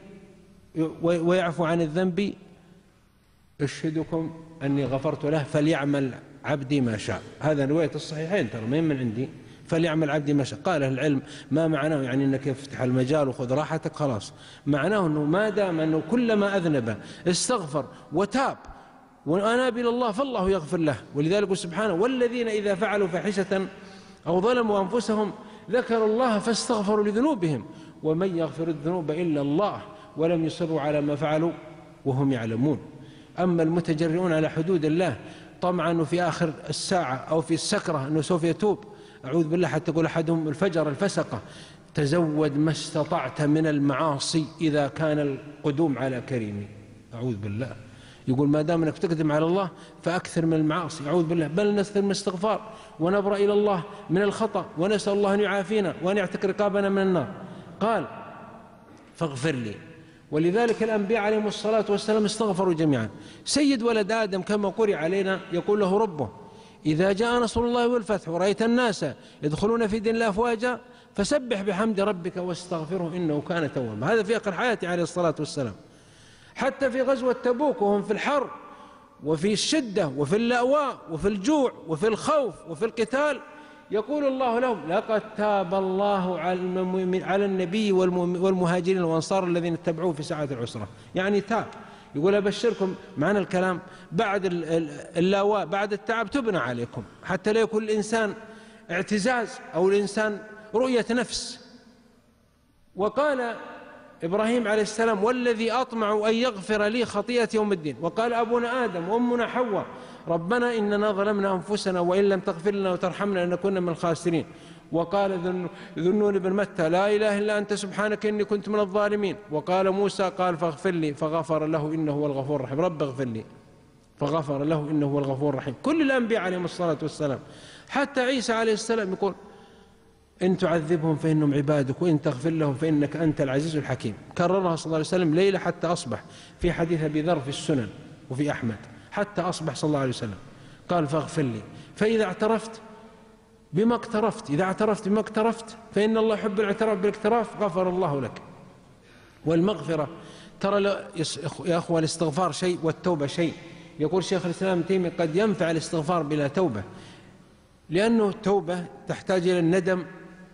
ويعفو عن الذنب، أشهدكم أني غفرت له فليعمل عبدي ما شاء. هذا رواية الصحيحين ترى ما من عندي، فليعمل عبدي ما شاء. قال أهل العلم ما معناه يعني أنك يفتح المجال وخذ راحتك خلاص، معناه أنه ما دام أنه كلما أذنب استغفر وتاب وأناب إلى الله فالله يغفر له، ولذلك سبحانه والذين إذا فعلوا فاحشة أو ظلموا أنفسهم ذكروا الله فاستغفروا لذنوبهم ومن يغفر الذنوب إلا الله ولم يصروا على ما فعلوا وهم يعلمون. أما المتجرئون على حدود الله طمعا في آخر الساعة أو في السكرة أنه سوف يتوب، أعوذ بالله، حتى يقول أحدهم الفجر الفسقة تزود ما استطعت من المعاصي إذا كان القدوم على كريم، أعوذ بالله، يقول ما دام أنك تقدم على الله فأكثر من المعاصي، أعوذ بالله، بل نستر من الاستغفار ونبرأ إلى الله من الخطأ ونسأل الله أن يعافينا وأن يعتق رقابنا من النار. قال فاغفر لي، ولذلك الأنبياء عليهم الصلاة والسلام استغفروا جميعا. سيد ولد آدم كما قرئ علينا يقول له ربه إذا جاء نصر الله والفتح ورأيت الناس يدخلون في دين الله أفواجا فسبح بحمد ربك واستغفره إنه كان توابا. هذا في آخر حياته عليه الصلاة والسلام. حتى في غزوة تبوك وهم في الحر وفي الشدة وفي اللأواء وفي الجوع وفي الخوف وفي القتال يقول الله لهم لقد تاب الله على النبي والمهاجرين والأنصار الذين اتبعوه في ساعة العسرة، يعني تاب. يقول أبشركم معنى الكلام بعد اللاواء بعد التعب تبنى عليكم، حتى لا يكون الإنسان اعتزاز أو الإنسان رؤية نفس. وقال إبراهيم عليه السلام والذي أطمع أن يغفر لي خطيئة يوم الدين. وقال أبونا آدم وأمنا حواء ربنا إننا ظلمنا أنفسنا وإن لم تغفر لنا وترحمنا لنكون من الخاسرين. وقال ذنون بن متى لا إله إلا أنت سبحانك إني كنت من الظالمين. وقال موسى قال فاغفر لي فغفر له إنه هو الغفور الرحيم، رب اغفر لي فغفر له إنه هو الغفور الرحيم. كل الأنبياء عليهم الصلاة والسلام. حتى عيسى عليه السلام يقول إن تعذبهم فإنهم عبادك وإن تغفر لهم فإنك أنت العزيز الحكيم. كررها صلى الله عليه وسلم ليلة حتى أصبح، في حديث أبي ذر في السنن وفي أحمد، حتى أصبح صلى الله عليه وسلم قال فاغفر لي. فإذا اعترفت بما اقترفت إذا اعترفت بما اقترفت فإن الله يحب الاعتراف بالاقتراف غفر الله لك. والمغفرة ترى يا أخوة الاستغفار شيء والتوبة شيء. يقول شيخ الإسلام تيمي قد ينفع الاستغفار بلا توبة، لأنه التوبة تحتاج إلى الندم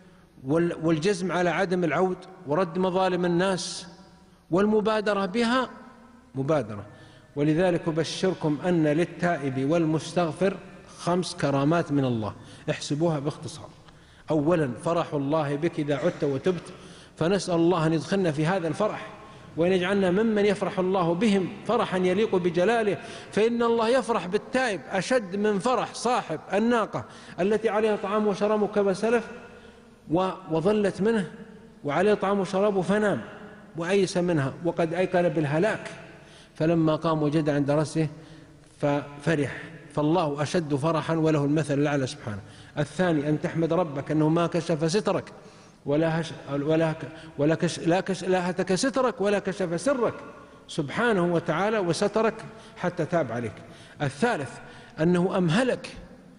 والجزم على عدم العود ورد مظالم الناس والمبادرة بها مبادرة. ولذلك أبشركم أن للتائب والمستغفر خمس كرامات من الله، احسبوها باختصار. أولا فرح الله بك إذا عدت وتبت، فنسأل الله أن يدخلنا في هذا الفرح وأن يجعلنا ممن يفرح الله بهم فرحا يليق بجلاله، فإن الله يفرح بالتائب أشد من فرح صاحب الناقة التي عليها طعام وشراب كما سلف وظلت منه وعليه طعام وشراب فنام وأيس منها وقد أيقن بالهلاك، فلما قام وجد عند رأسه ففرح، فالله أشد فرحا وله المثل الأعلى سبحانه. الثاني أن تحمد ربك أنه ما كشف سترك ولا هش ولا ولا كش لا كش لا هتك سترك ولا كشف سرك سبحانه وتعالى وسترك حتى تاب عليك. الثالث أنه أمهلك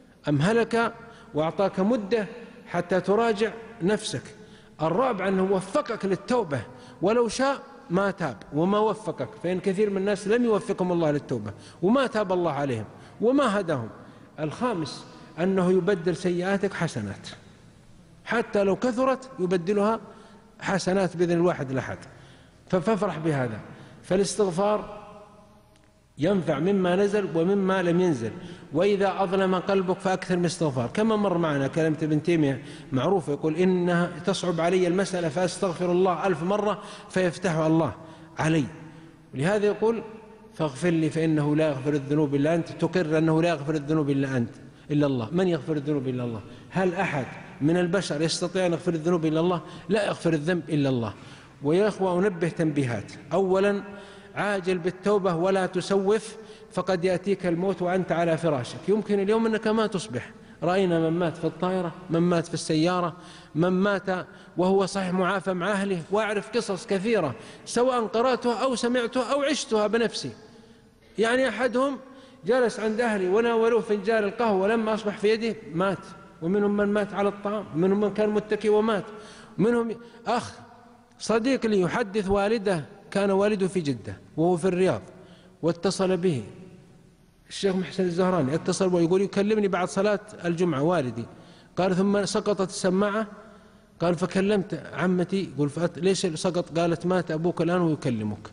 أمهلك وأعطاك مدة حتى تراجع نفسك. الرابع أنه وفقك للتوبة ولو شاء ما تاب وما وفقك، فإن كثير من الناس لم يوفقهم الله للتوبة وما تاب الله عليهم وما هداهم. الخامس أنه يبدل سيئاتك حسنات، حتى لو كثرت يبدلها حسنات بإذن الواحد الأحد، فافرح بهذا. فالاستغفار ينفع مما نزل ومما لم ينزل. وإذا أظلم قلبك فأكثر من الاستغفار، كما مر معنا كلمة ابن تيمية معروفة، يقول إنها تصعب علي المسألة فأستغفر الله ألف مرة فيفتحها الله علي. ولهذا يقول فاغفر لي فإنه لا يغفر الذنوب إلا أنت، تقر أنه لا يغفر الذنوب إلا أنت إلا الله. من يغفر الذنوب إلا الله؟ هل أحد من البشر يستطيع أن يغفر الذنوب إلا الله؟ لا يغفر الذنب إلا الله. ويا أخوة أنبه تنبيهات. أولا عاجل بالتوبة ولا تسوف، فقد يأتيك الموت وأنت على فراشك، يمكن اليوم أنك ما تصبح. رأينا من مات في الطائرة، من مات في السيارة، من مات وهو صحيح معافى مع أهله، وأعرف قصص كثيرة سواء قرأتها أو سمعتها أو عشتها بنفسي. يعني أحدهم جلس عند أهلي وناولوه فنجان القهوة ولما أصبح في يده مات، ومنهم من مات على الطعام، منهم من كان متكي ومات، منهم أخ صديق لي يحدث والده كان والده في جدة وهو في الرياض، واتصل به الشيخ محسن الزهراني، اتصل ويقول يكلمني بعد صلاة الجمعة والدي، قال ثم سقطت السماعة، قال فكلمت عمتي، يقول ليش سقط؟ قالت مات أبوك الآن ويكلمك.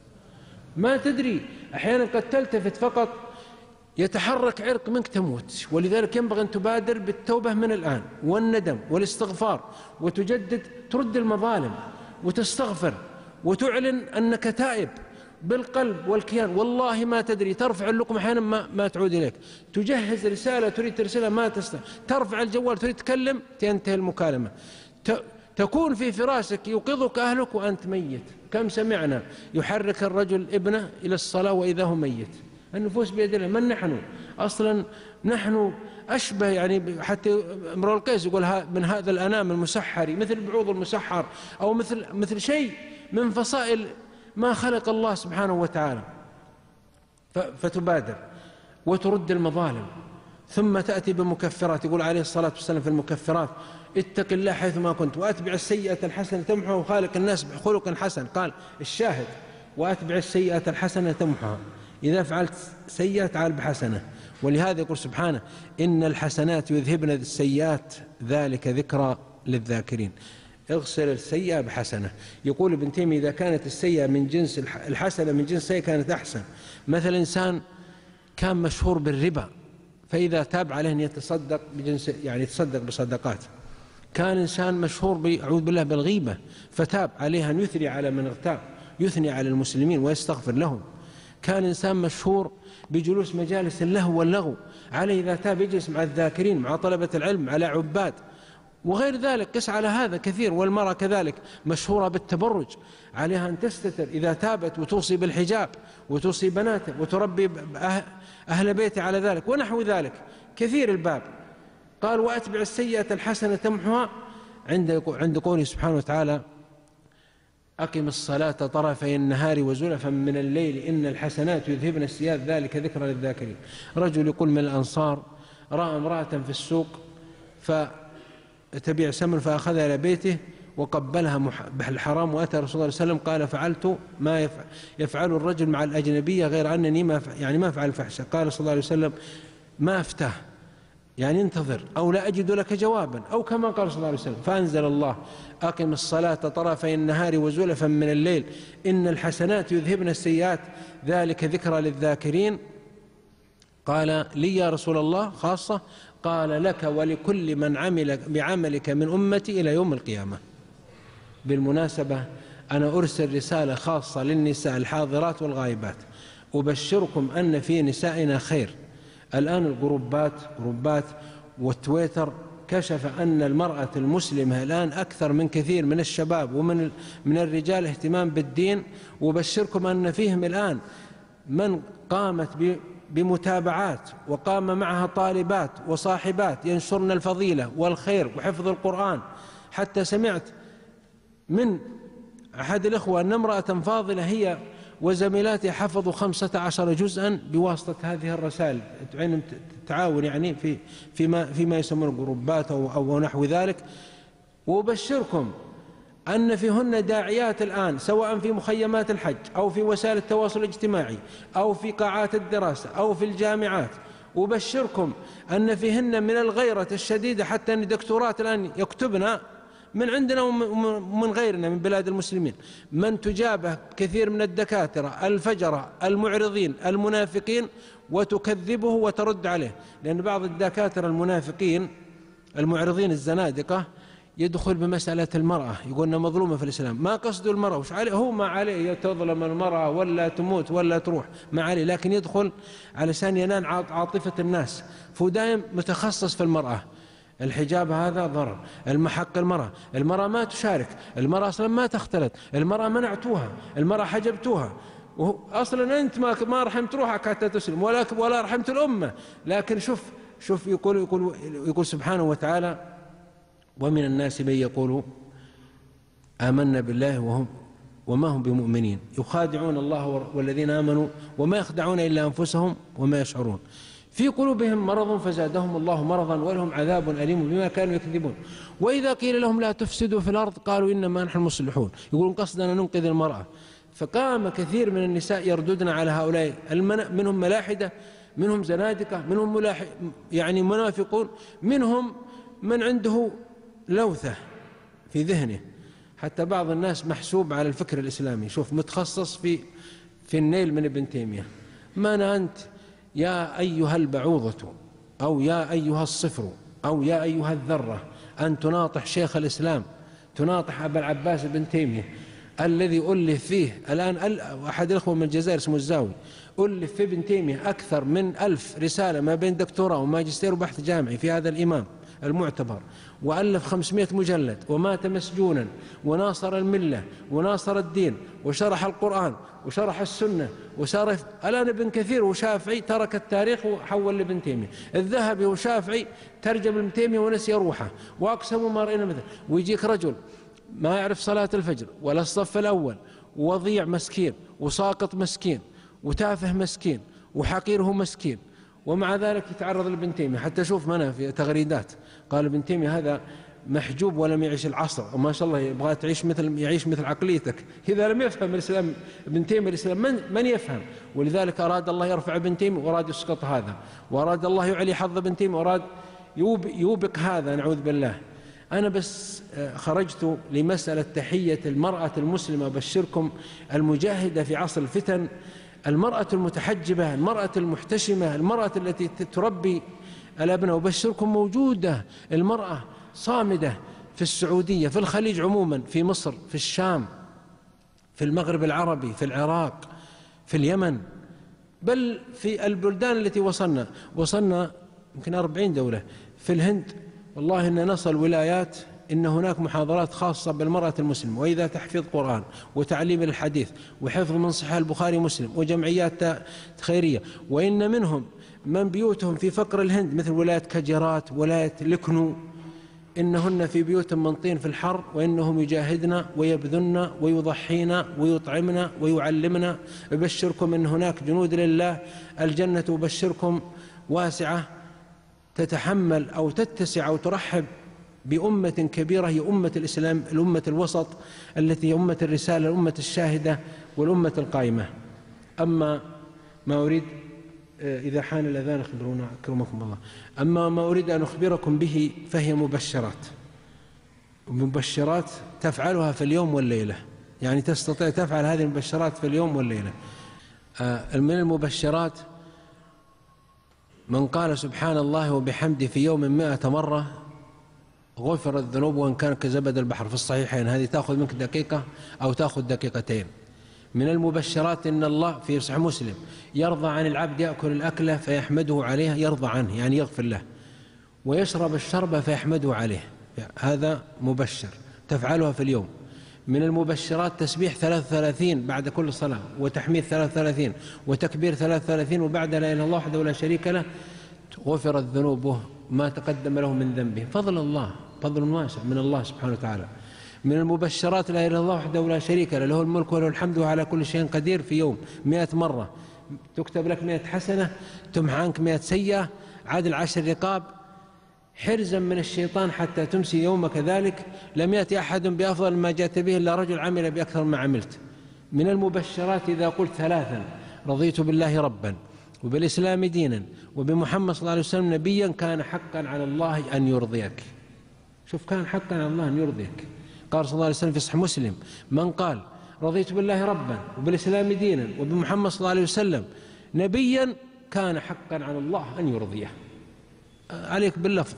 ما تدري أحيانا قد تلتفت فقط يتحرك عرق منك تموت. ولذلك ينبغي أن تبادر بالتوبة من الآن والندم والاستغفار، وتجدد ترد المظالم وتستغفر وتعلن أنك تائب بالقلب والكيان. والله ما تدري، ترفع اللقمة أحيانا ما, ما تعود إليك، تجهز رسالة تريد ترسلها ما تستطيع، ترفع الجوال تريد تكلم تنتهي المكالمة، تكون في فراشك يوقظك أهلك وأنت ميت. كم سمعنا يحرك الرجل ابنه إلى الصلاة وإذا هو ميت. النفوس بيد الله. من نحن أصلا؟ نحن أشبه يعني، حتى امرؤ القيس يقول من هذا الأنام المسحر، مثل بعوض المسحر أو مثل مثل شيء من فصائل ما خلق الله سبحانه وتعالى. فتبادر وترد المظالم، ثم تأتي بمكفرات. يقول عليه الصلاة والسلام في المكفرات اتق الله حيثما كنت وأتبع السيئة الحسنة تمحها وخالق الناس بخلق حسن. قال الشاهد وأتبع السيئة الحسنة تمحها، إذا فعلت سيئة تعال بحسنة. ولهذا يقول سبحانه إن الحسنات يذهبن السيئات ذلك ذكرى للذاكرين. اغسل السيئة بحسنة. يقول ابن تيمية إذا كانت السيئة من جنس الحسنة من جنس السيئة كانت أحسن. مثل إنسان كان مشهور بالربا، فإذا تاب عليه أن يتصدق بجنس يعني يتصدق بصدقات. كان إنسان مشهور بأعوذ بالله بالغيبة، فتاب عليه أن يثني على من اغتاب، يثني على المسلمين ويستغفر لهم. كان إنسان مشهور بجلوس مجالس اللهو واللغو، عليه إذا تاب يجلس مع الذاكرين مع طلبة العلم على عباد وغير ذلك. قس على هذا كثير. والمرأة كذلك مشهورة بالتبرج، عليها أن تستتر إذا تابت وتوصي بالحجاب وتوصي بناته وتربي أهل بيته على ذلك ونحو ذلك. كثير الباب. قال وأتبع السيئة الحسنة تمحها، عند عند قوله سبحانه وتعالى أقم الصلاة طرفي النهار وزلفا من الليل إن الحسنات يذهبن السيئات ذلك ذكرى للذاكرين. رجل يقول من الأنصار رأى امرأة في السوق فتبيع سمن فأخذها إلى بيته وقبلها بالحرام، وأتى رسول الله صلى الله عليه وسلم قال فعلت ما يفعل الرجل مع الأجنبية غير أنني ما يعني ما فعل الفحشة. قال صلى الله عليه وسلم ما أفتاه يعني انتظر، أو لا أجد لك جوابا، أو كما قال صلى الله عليه وسلم. فأنزل الله: أقم الصلاة طرفي النهار وزلفا من الليل إن الحسنات يذهبن السيئات ذلك ذكرى للذاكرين. قال: لي يا رسول الله خاصة؟ قال: لك ولكل من عمل بعملك من أمتي إلى يوم القيامة. بالمناسبة أنا أرسل رسالة خاصة للنساء الحاضرات والغائبات، أبشركم أن في نسائنا خير. الآن الجروبات جروبات والتويتر كشف أن المرأة المسلمة الآن أكثر من كثير من الشباب ومن من الرجال اهتمام بالدين، وبشركم أن فيهم الآن من قامت بمتابعات وقام معها طالبات وصاحبات ينشرن الفضيلة والخير وحفظ القرآن. حتى سمعت من أحد الإخوة أن امرأة فاضلة هي وزميلاتها حفظوا خمسة عشر جزءا بواسطة هذه الرسائل، تعاون يعني في فيما فيما يسمون الجروبات أو أو نحو ذلك. وأبشركم أن فيهن داعيات الآن، سواء في مخيمات الحج أو في وسائل التواصل الاجتماعي أو في قاعات الدراسة أو في الجامعات. وأبشركم أن فيهن من الغيرة الشديدة حتى أن دكتورات الآن يكتبنا من عندنا ومن غيرنا من بلاد المسلمين، من تجابه كثير من الدكاترة الفجرة المعرضين المنافقين وتكذبه وترد عليه. لأن بعض الدكاترة المنافقين المعرضين الزنادقة يدخل بمسألة المرأة، يقولنا مظلومة في الإسلام، ما قصده المرأة، وش عليه؟ هو ما عليه تظلم المرأة ولا تموت ولا تروح، ما عليه، لكن يدخل علشان ينال عاطفة الناس، فهو دائم متخصص في المرأة. الحجاب هذا ضرر، المحق المرأة، المرأة ما تشارك، المرأة أصلا ما تختلط، المرأة منعتوها، المرأة حجبتوها، أصلا أنت ما ما رحمت روحك حتى تسلم ولا ولا رحمت الأمة. لكن شوف شوف يقول يقول يقول سبحانه وتعالى: ومن الناس من يقول آمنا بالله وهم وما هم بمؤمنين يخادعون الله والذين آمنوا وما يخدعون إلا أنفسهم وما يشعرون في قلوبهم مرض فزادهم الله مرضا ولهم عذاب أليم بما كانوا يكذبون. وإذا قيل لهم لا تفسدوا في الأرض قالوا إنما نحن مصلحون، يقولون قصدنا ننقذ المرأة. فقام كثير من النساء يرددن على هؤلاء، منهم ملاحدة، منهم زنادقة، منهم ملاح يعني منافقون، منهم من عنده لوثة في ذهنه، حتى بعض الناس محسوب على الفكر الإسلامي، شوف متخصص في في النيل من ابن تيمية. من أنت يا أيها البعوضة أو يا أيها الصفر أو يا أيها الذرة أن تناطح شيخ الإسلام، تناطح أبا العباس بن تيمية الذي ألف فيه الآن أحد الأخوة من الجزائر اسمه الزاوي، ألف في ابن تيمية أكثر من ألف رسالة ما بين دكتوراه وماجستير وبحث جامعي في هذا الإمام المعتبر، وألف خمسمائة مجلد، ومات مسجونا، وناصر الملة وناصر الدين وشرح القرآن وشرح السنة وشرح الآن ابن كثير وشافعي ترك التاريخ وحول لابن تيمية، الذهبي وشافعي ترجم ابن تيمية ونسي روحه، وأقسموا ما رأينا مثل. ويجيك رجل ما يعرف صلاة الفجر ولا الصف الأول، وضيع مسكين وساقط مسكين وتافه مسكين وحقيره مسكين، ومع ذلك يتعرض لابن تيمية. حتى شوف منا في تغريدات قال ابن تيمية هذا محجوب ولم يعيش العصر، وما شاء الله يبغى تعيش مثل يعيش مثل عقليتك. إذا لم يفهم الإسلام ابن تيمية الإسلام من, من يفهم؟ ولذلك أراد الله يرفع ابن تيمية وأراد يسقط هذا، وأراد الله يعلي حظ ابن تيمية وأراد يوبق هذا، نعوذ بالله. أنا بس خرجت لمسألة تحية المرأة المسلمة، أبشركم المجاهدة في عصر الفتن، المرأة المتحجبة، المرأة المحتشمة، المرأة التي تربي الأبناء. أبشركم موجودة المرأة صامدة في السعودية، في الخليج عموما، في مصر، في الشام، في المغرب العربي، في العراق، في اليمن، بل في البلدان التي وصلنا وصلنا يمكن أربعين دولة. في الهند والله إن نصل ولايات إن هناك محاضرات خاصة بالمرأة المسلمة، وإذا تحفيظ قرآن وتعليم الحديث وحفظ من صحيح البخاري ومسلم وجمعيات خيرية. وإن منهم من بيوتهم في فقر الهند مثل ولاية كجرات، ولاية لكنو، إنهن في بيوت من طين في الحر، وإنهم يجاهدن ويبذلن ويضحين ويطعمن ويعلمن. أبشركم إن هناك جنود لله، الجنة أبشركم واسعة تتحمل أو تتسع أو ترحب بأمة كبيرة هي أمة الإسلام، الأمة الوسط التي هي أمة الرسالة، الأمة الشاهدة والأمة القائمة. أما ما أريد إذا حان الأذان أخبرونا أكرمكم الله. أما ما أريد أن أخبركم به فهي مبشرات، مبشرات تفعلها في اليوم والليلة، يعني تستطيع تفعل هذه المبشرات في اليوم والليلة. من المبشرات من قال سبحان الله وبحمده في يوم مئة مرة غفر الذنوب وإن كان كزبد البحر، في الصحيحين، هذه تأخذ منك دقيقة أو تأخذ دقيقتين. من المبشرات إن الله في صحيح مسلم يرضى عن العبد يأكل الأكلة فيحمده عليها، يرضى عنه يعني يغفر له، ويشرب الشرب فيحمده عليه، هذا مبشر تفعلها في اليوم. من المبشرات تسبيح ثلاث وثلاثين بعد كل صلاة، وتحميد ثلاث وثلاثين، وتكبير ثلاث وثلاثين، وبعد لا إله إلا الله وحده لا شريك له غفرت ذنوبه ما تقدم له من ذنبه. فضل الله، فضل واسع من الله سبحانه وتعالى. من المبشرات لا إله إلا الله وحده لا شريك له له الملك وله الحمد وعلى كل شيء قدير في يوم مئة مرة، تكتب لك مئة حسنة، تمحى عنك مئة سيئة، عدل عشر رقاب، حرزا من الشيطان حتى تمسي يومك ذلك. لم يأتي أحد بأفضل ما جاءت به إلا رجل عمل بأكثر ما عملت. من المبشرات إذا قلت ثلاثا رضيت بالله ربا وبالإسلام دينا وبمحمد صلى الله عليه وسلم نبيا كان حقا على الله أن يرضيك. شوف، كان حقا على الله أن يرضيك. قال صلى الله عليه وسلم في صحيح مسلم من قال رضيت بالله ربا وبالإسلام دينا وبمحمد صلى الله عليه وسلم نبيا كان حقا على الله أن يرضيه. عليك باللفظ.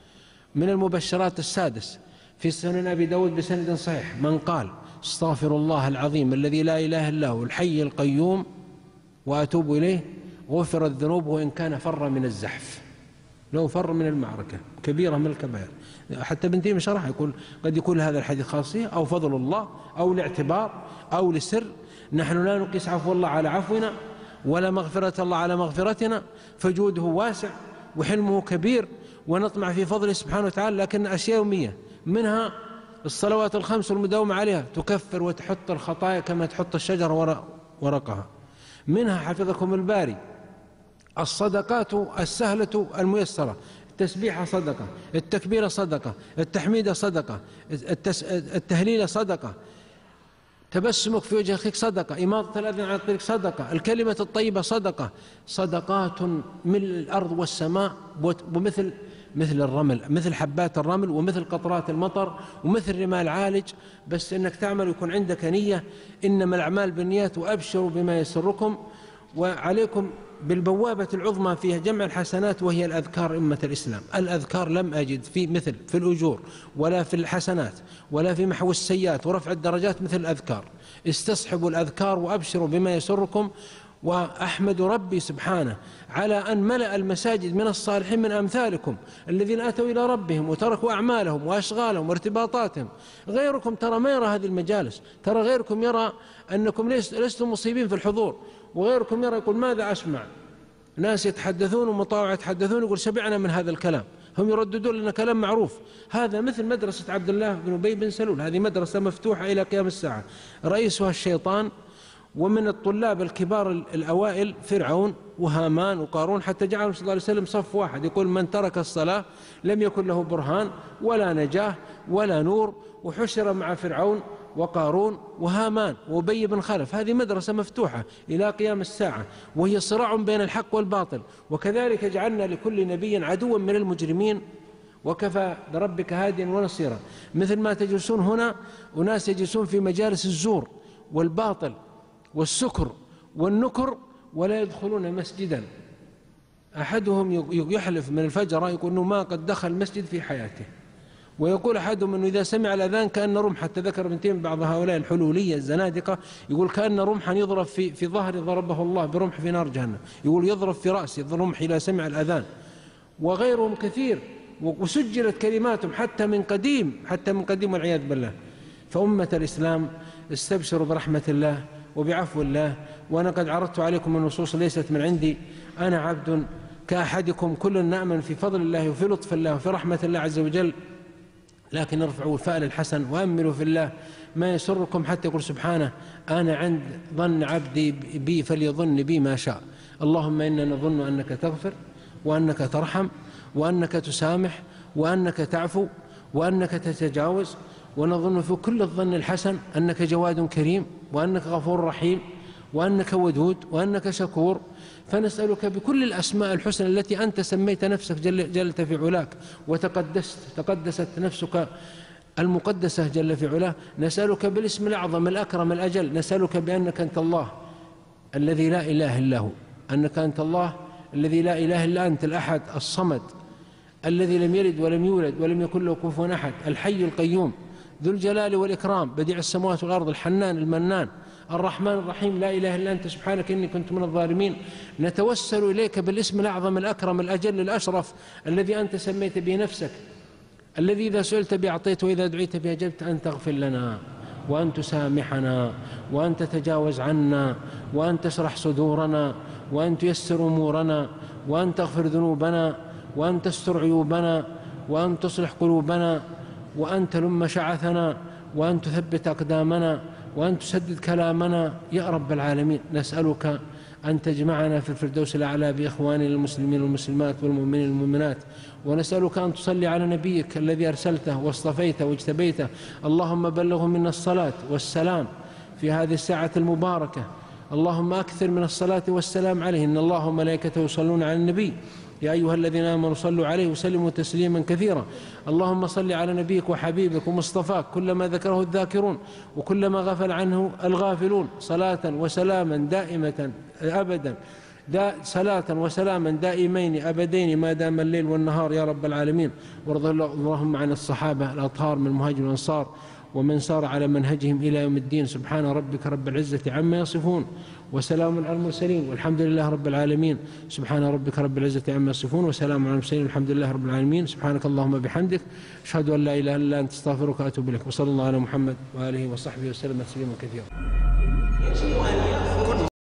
من المبشرات السادس في سنن أبي داود بسند صحيح من قال استغفر الله العظيم الذي لا إله إلا هو الحي القيوم وأتوب إليه غفر الذنوب وإن كان فر من الزحف، لو فر من المعركة كبيرة من الكبائر. حتى ابن تيمية شرح يقول قد يكون هذا الحديث خاصية أو فضل الله أو لاعتبار أو لسر. نحن لا نقيس عفو الله على عفونا ولا مغفرة الله على مغفرتنا، فجوده واسع وحلمه كبير ونطمع في فضله سبحانه وتعالى، لكن أشياء يومية منها الصلوات الخمس والمداومة عليها تكفر وتحط الخطايا كما تحط الشجر ورقها. منها حفظكم الباري الصدقات السهلة الميسرة، التسبيح صدقة، التكبير صدقة، التحميد صدقة، التهليل صدقة، تبسمك في وجه أخيك صدقة، إماطة الأذى عن الطريق صدقة، الكلمة الطيبة صدقة. صدقات ملء الأرض والسماء ومثل مثل الرمل، مثل حبات الرمل ومثل قطرات المطر ومثل رمال عالج. بس إنك تعمل ويكون عندك نية. إنما الأعمال بالنيات وأبشروا بما يسركم. وعليكم بالبوابة العظمى فيها جمع الحسنات وهي الأذكار أمة الإسلام. الأذكار لم أجد في مثل في الأجور ولا في الحسنات ولا في محو السيئات ورفع الدرجات مثل الأذكار. استصحبوا الأذكار وأبشروا بما يسركم. وأحمد ربي سبحانه على أن ملأ المساجد من الصالحين من أمثالكم الذين أتوا إلى ربهم وتركوا أعمالهم وأشغالهم وارتباطاتهم. غيركم ترى ما يرى هذه المجالس، ترى غيركم يرى أنكم لستم مصيبين في الحضور، وغيركم يرى يقول ماذا أسمع؟ ناس يتحدثون ومطاوع يتحدثون يقول شبعنا من هذا الكلام، هم يرددون لنا كلام معروف. هذا مثل مدرسة عبد الله بن أبي بن سلول، هذه مدرسة مفتوحة إلى قيام الساعة، رئيسها الشيطان. ومن الطلاب الكبار الأوائل فرعون وهامان وقارون، حتى جعلهم صلى الله عليه وسلم صف واحد، يقول من ترك الصلاة لم يكن له برهان ولا نجاة ولا نور، وحشر مع فرعون وقارون وهامان وأبي بن خلف. هذه مدرسة مفتوحة إلى قيام الساعة، وهي صراع بين الحق والباطل. وكذلك جعلنا لكل نبي عدوا من المجرمين وكفى بربك هاديا ونصيرا. مثل ما تجلسون هنا وناس يجلسون في مجالس الزور والباطل والسكر والنكر ولا يدخلون مسجدا. أحدهم يحلف من الفجر يقول أنه ما قد دخل مسجد في حياته، ويقول أحدهم أنه إذا سمع الأذان كأن رمح، حتى ذكر ابن تيمية بعض هؤلاء الحلولية الزنادقة يقول كأن رمحا يضرب في في ظهر ضربه الله برمح في نار جهنم، يقول يضرب في رأسه الرمح إذا سمع الأذان. وغيرهم كثير، وسجلت كلماتهم حتى من قديم، حتى من قديم والعياذ بالله. فأمة الإسلام استبشروا برحمة الله وبعفو الله. وأنا قد عرضت عليكم النصوص ليست من عندي، أنا عبد كأحدكم، كل نأمن في فضل الله وفي لطف الله وفي رحمة الله عز وجل، لكن ارفعوا الفأل الحسن وأملوا في الله ما يسركم، حتى يقول سبحانه أنا عند ظن عبدي بي فليظن بي ما شاء. اللهم إنا نظن أنك تغفر وأنك ترحم وأنك تسامح وأنك تعفو وأنك تتجاوز، ونظن في كل الظن الحسن أنك جواد كريم وأنك غفور رحيم وأنك ودود وأنك شكور، فنسألك بكل الأسماء الحسنى التي أنت سميت نفسك جل جلت في علاك وتقدست تقدست نفسك المقدسة جل في علاه، نسألك بالاسم الأعظم الأكرم الأجل، نسألك بأنك أنت الله الذي لا إله إلا هو، أنك أنت الله الذي لا إله إلا أنت، الأحد الصمد الذي لم يلد ولم يولد ولم يكن له كفوا أحد، الحي القيوم ذو الجلال والإكرام، بديع السماوات والأرض، الحنان المنان الرحمن الرحيم، لا إله إلا أنت سبحانك إني كنت من الظالمين. نتوسل إليك بالاسم الأعظم الأكرم الأجل الأشرف الذي أنت سميت به نفسك، الذي إذا سئلت به أعطيت وإذا دعيت به أجبت، أن تغفر لنا وأن تسامحنا وأن تتجاوز عنا وأن تشرح صدورنا وأن تيسر أمورنا وأن تغفر ذنوبنا وأن تستر عيوبنا وأن تصلح قلوبنا وأن تلم شعثنا وأن تثبت أقدامنا وأن تسدد كلامنا يا رب العالمين. نسألك أن تجمعنا في الفردوس الأعلى بإخواننا المسلمين والمسلمات والمؤمنين والمؤمنات، ونسألك أن تصلي على نبيك الذي أرسلته واصطفيته واجتبيته، اللهم بلغه منا الصلاة والسلام في هذه الساعة المباركة، اللهم أكثر من الصلاة والسلام عليه، إن الله وملائكته يصلون على النبي يا أيها الذين آمنوا صلوا عليه وسلموا تسليما كثيرا. اللهم صل على نبيك وحبيبك ومصطفاك كلما ذكره الذاكرون وكلما غفل عنه الغافلون، صلاة وسلاما دائمة أبدا دا صلاة وسلاما دائمين أبدين ما دام الليل والنهار يا رب العالمين. وارض اللهم عن الصحابة الأطهار من المهاجرين والأنصار ومن سار على منهجهم إلى يوم الدين. سبحان ربك رب العزة عما يصفون وسلام على المرسلين والحمد لله رب العالمين. سبحان ربك رب العزة عما يصفون وسلام على المرسلين والحمد لله رب العالمين. سبحانك اللهم بحمدك أشهد أن لا إله إلا أنت أستغفرك وأتوب إليك. وصلى الله على محمد وآله وصحبه وسلم تسليما كثيرا.